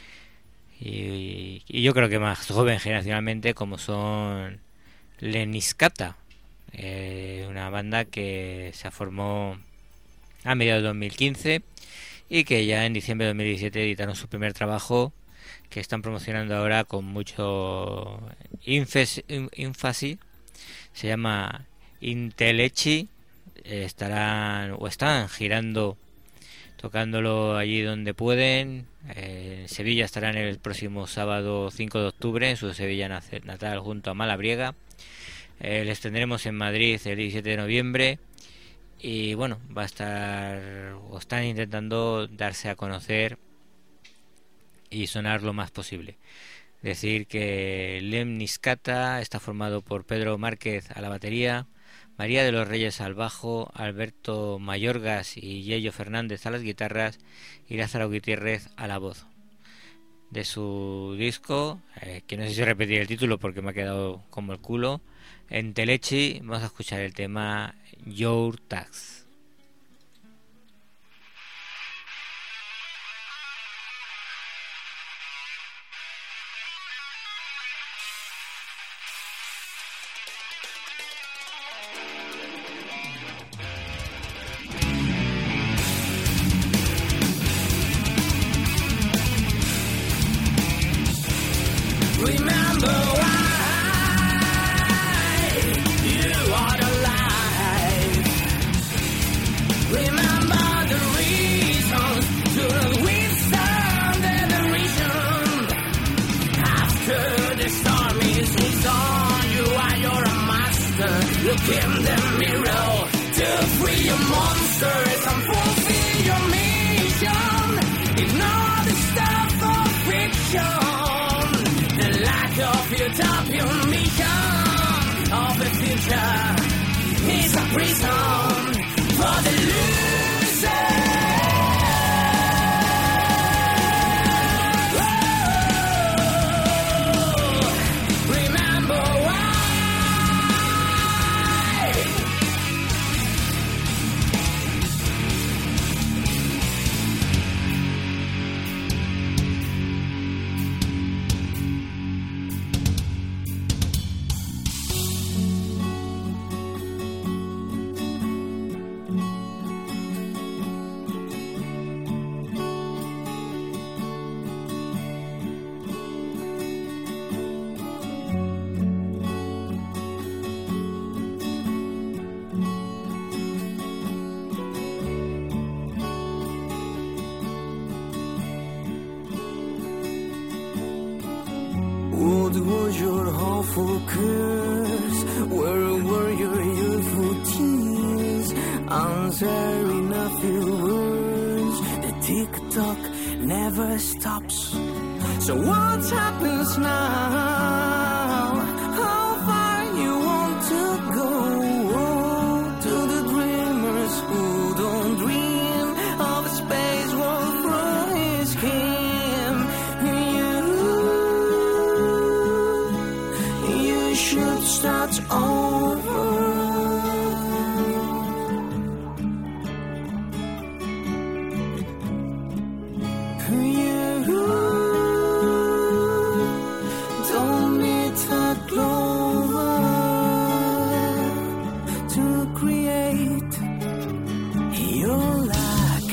Y, y yo creo que más joven generacionalmente, como son Leniskata. Eh, una banda que se formó a mediados de dos mil quince y que ya en diciembre de dos mil diecisiete editaron su primer trabajo, que están promocionando ahora con mucho énfasis. Se llama Intelechi. Eh, estarán o están girando, tocándolo allí donde pueden. Eh, en Sevilla estarán el próximo sábado cinco de octubre en su Sevilla natal junto a Malabriega. Eh, les tendremos en Madrid el diecisiete de noviembre y bueno, va a estar o están intentando darse a conocer y sonar lo más posible. Decir que Lemniscata está formado por Pedro Márquez a la batería, María de los Reyes al bajo, Alberto Mayorgas y Yello Fernández a las guitarras y Lázaro Gutiérrez a la voz. De su disco, eh, que no sé si repetir el título porque me ha quedado como el culo, en Telechi, vamos a escuchar el tema Your Tax. What was your awful curse? Where were your youthful tears? Answering a few words. The tick-tock never stops. So what happens now? How far you want to go? To the dreamers who don't dream of a space world through his skin. Should start over. You don't need a clover to create your luck.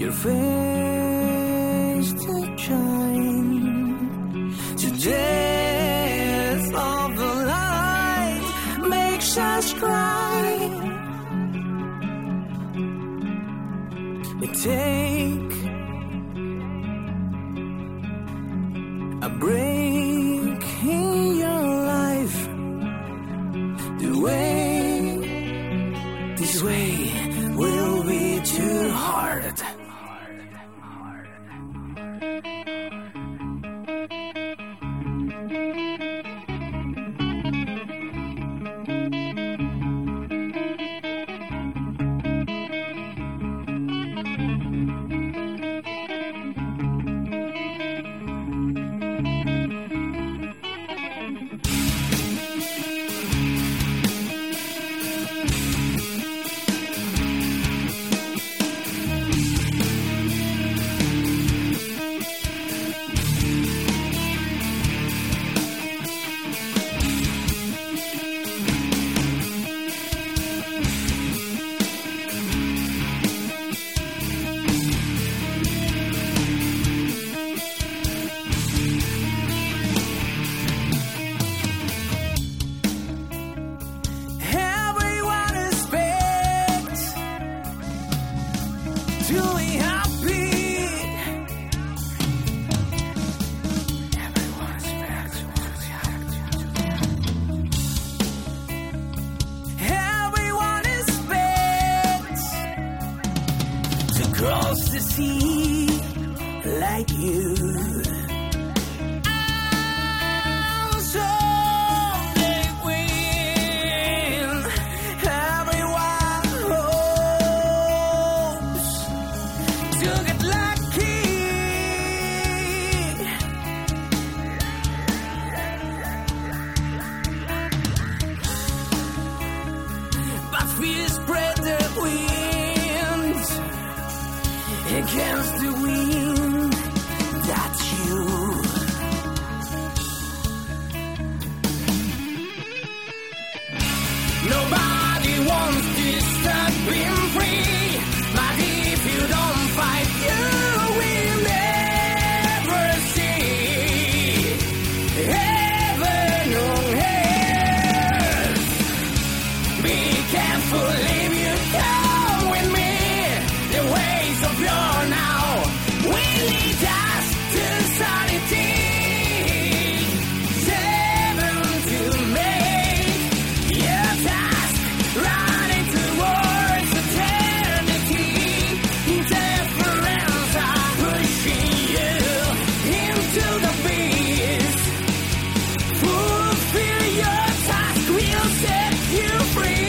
your face to shine. The death of the light makes us cry. Take a break in your life. The way, this way will be too hard. Cross the sea like you. I'm so big wind. Everyone hopes to get lucky, but fear spread the winds. Against the wind, that's you. Nobody wants to stop being free, but if you don't fight, you will never see heaven on earth. Be careful if you come with me. The ways of your now will lead us to sanity. Seven to make your task, running towards eternity. Interference are pushing you into the beast. Fulfill your task, will set you free.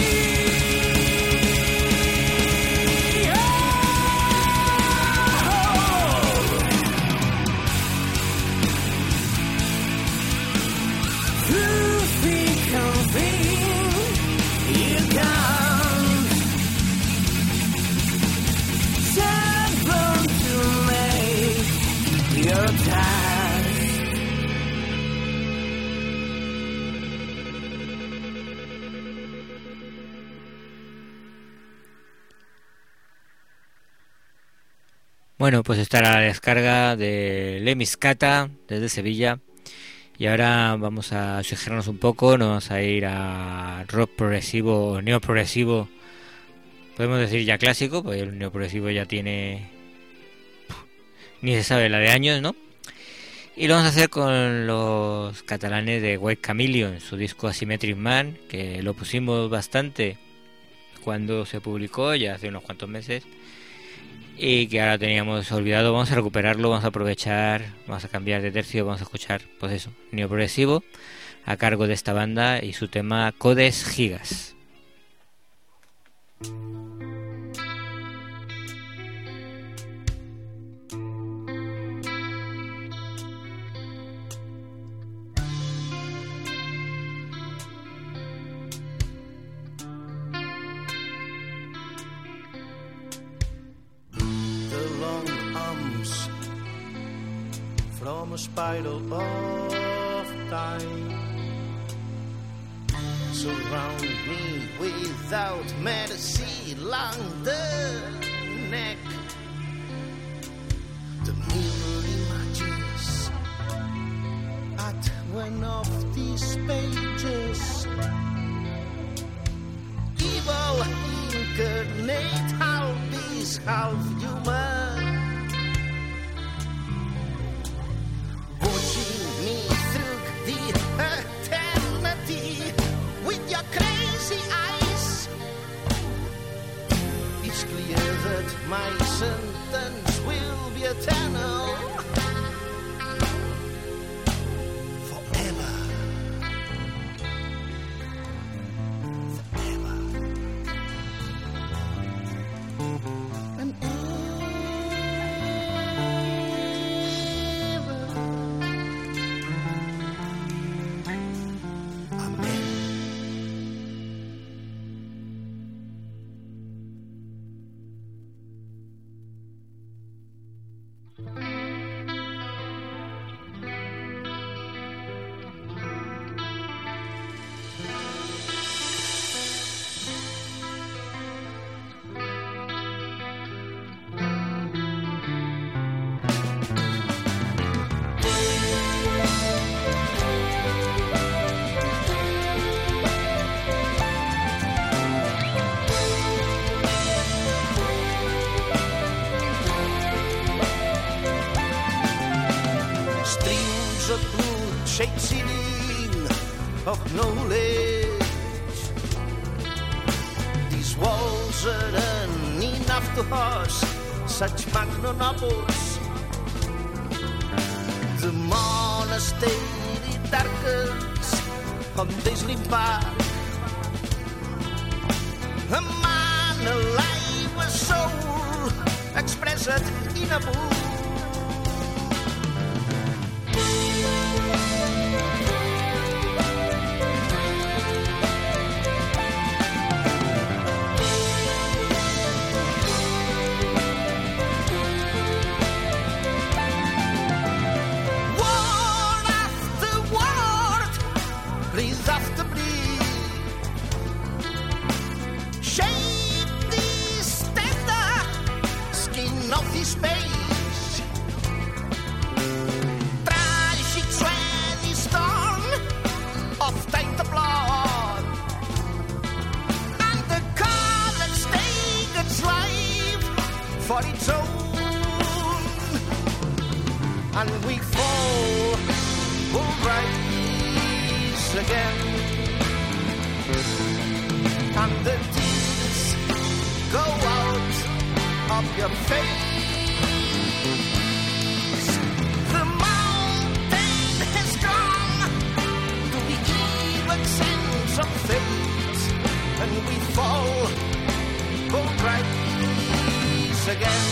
Bueno, pues está la descarga de Lemiscata desde Sevilla. Y ahora vamos a oxigenarnos un poco, nos vamos a ir a rock progresivo, neoprogresivo, podemos decir ya clásico, porque el neoprogresivo ya tiene, ni se sabe la de años, ¿no? Y lo vamos a hacer con los catalanes de White Chameleon, su disco Asymmetric Man, que lo pusimos bastante cuando se publicó, ya hace unos cuantos meses, y que ahora teníamos olvidado. Vamos a recuperarlo, vamos a aprovechar, vamos a cambiar de tercio, vamos a escuchar, pues eso, neoprogresivo, a cargo de esta banda y su tema Codes Gigas. From a spiral of time, surround me without mercy along the neck. mirror images at one of these pages. Evil incarnate, half beast, half human, watching me through the eternity with your crazy eyes. It's clear that my sentence will be eternal. Forever. Forever. And ever. Amen. Streams of blue shaped ceiling of knowledge. These walls aren't enough to house such magnanimous. The monastery darkens on this park. A man alive with soul expressed in a book. Word after word, breath after breath, shape this tender skin of this space. Tragic sweaty storm of tainted blood, and the comet stake its life for its own. And we fall, will rise again. And the tears go out of your face. The mountain has gone to the even sense of fate. And we fall, will rise again.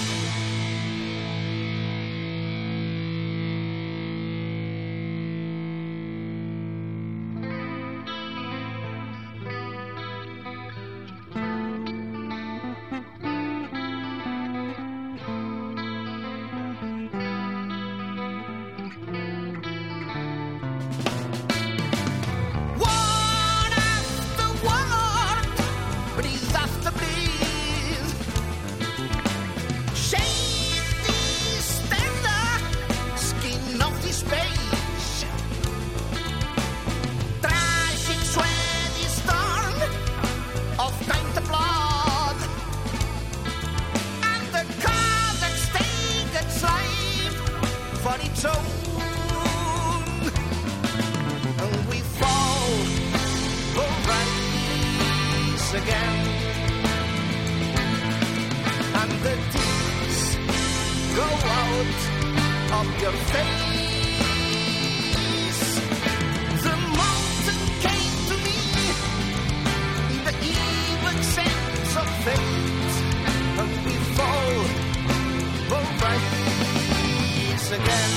Word after word, breath after breath, shape this tender skin of this space. Tragic sweaty storm of tainted blood, and the comet stake its life for its own. And we fall, will rise again. And the tears go out of your face. The mountain came to me in the even sense of fate. And we fall, will rise again.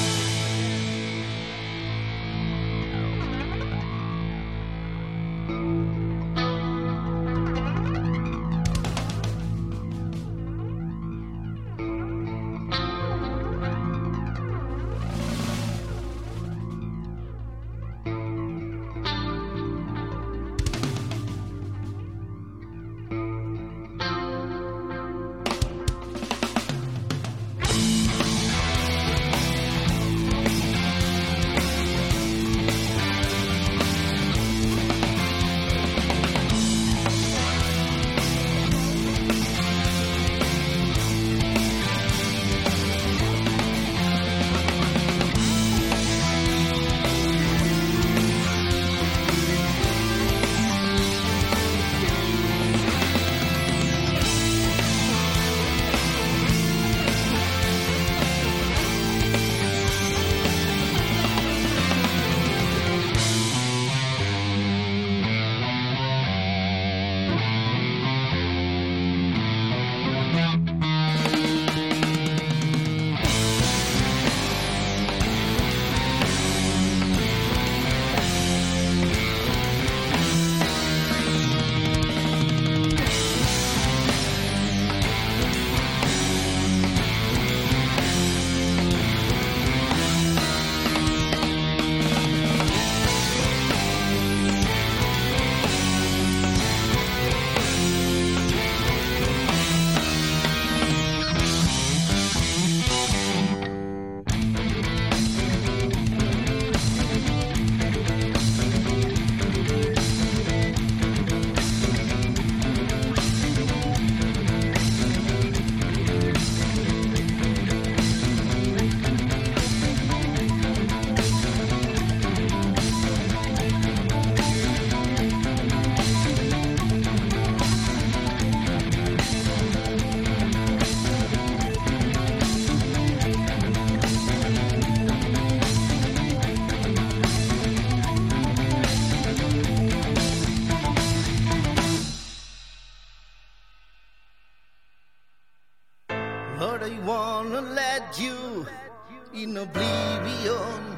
Lord, I wanna let you in oblivion.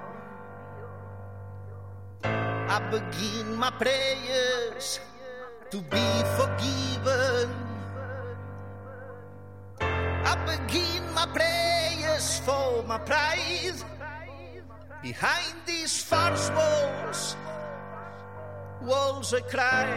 I begin my prayers to be forgiven. I begin my prayers for my pride. Behind these false walls, walls I cry.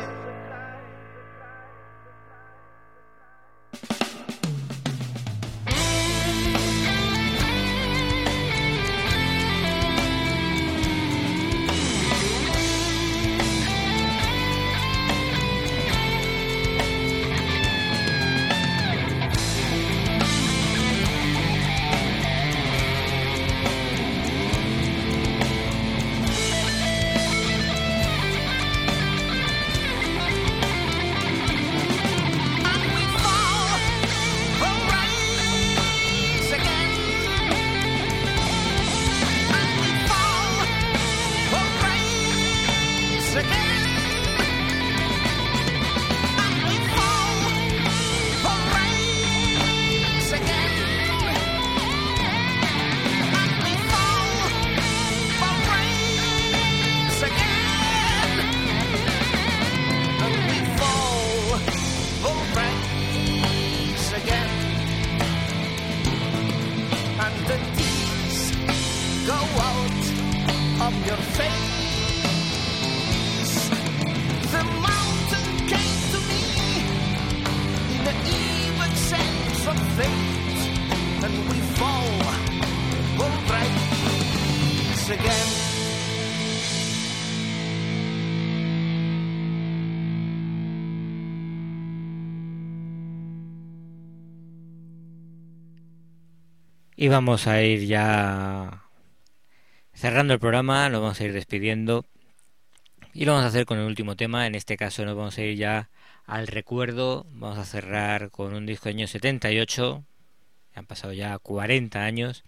Y vamos a ir ya cerrando el programa, lo vamos a ir despidiendo y lo vamos a hacer con el último tema. En este caso nos vamos a ir ya al recuerdo, vamos a cerrar con un disco del año setenta y ocho, han pasado ya cuarenta años,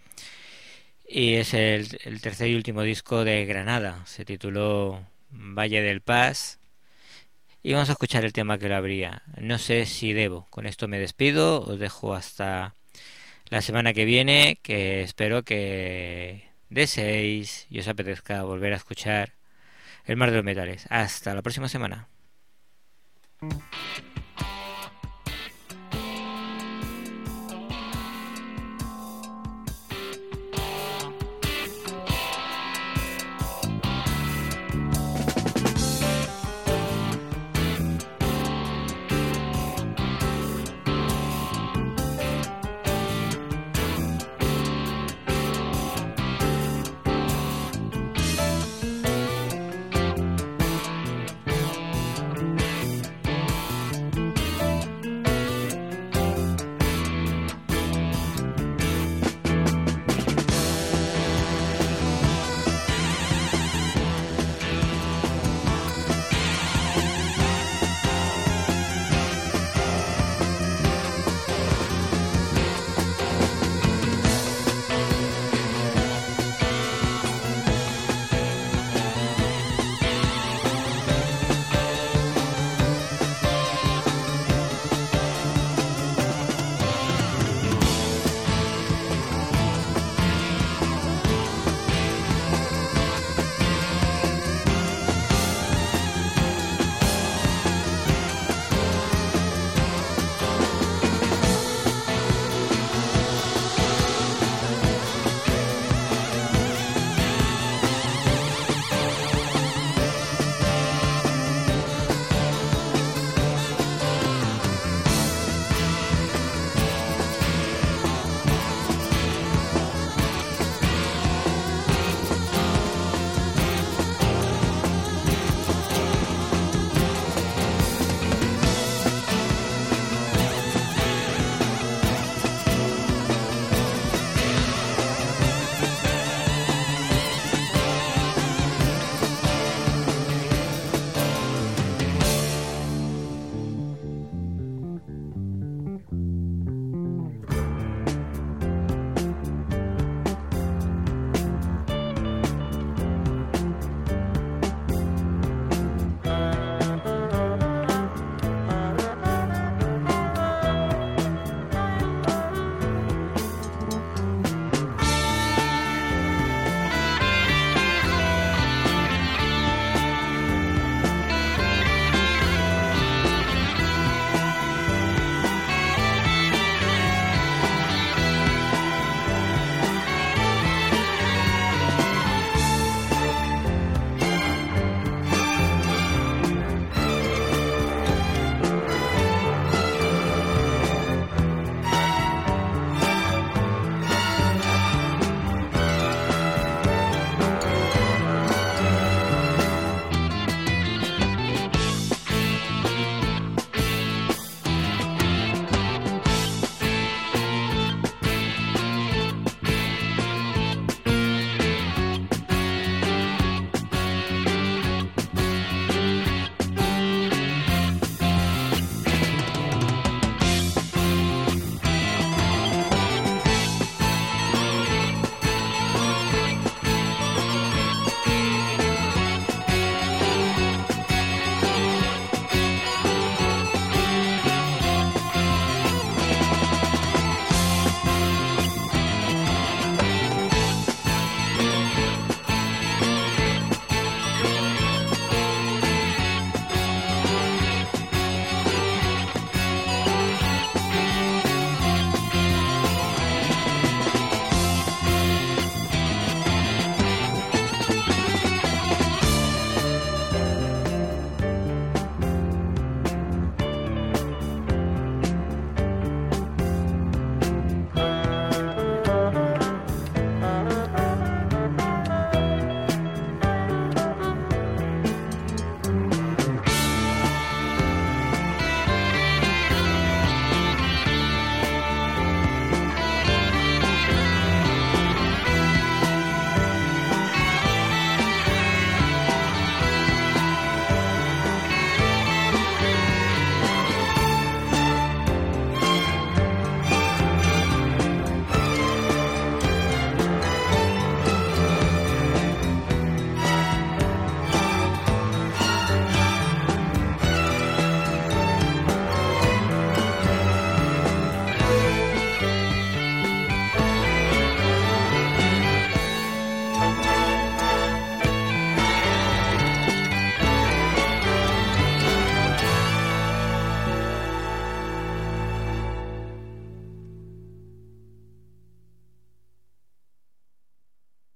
y es el, el tercer y último disco de Granada, se tituló Valle del Paz, y vamos a escuchar el tema que lo abría, No sé si debo. Con esto me despido, os dejo hasta la semana que viene, que espero que deseéis y os apetezca volver a escuchar El Mar de los Metales. Hasta la próxima semana.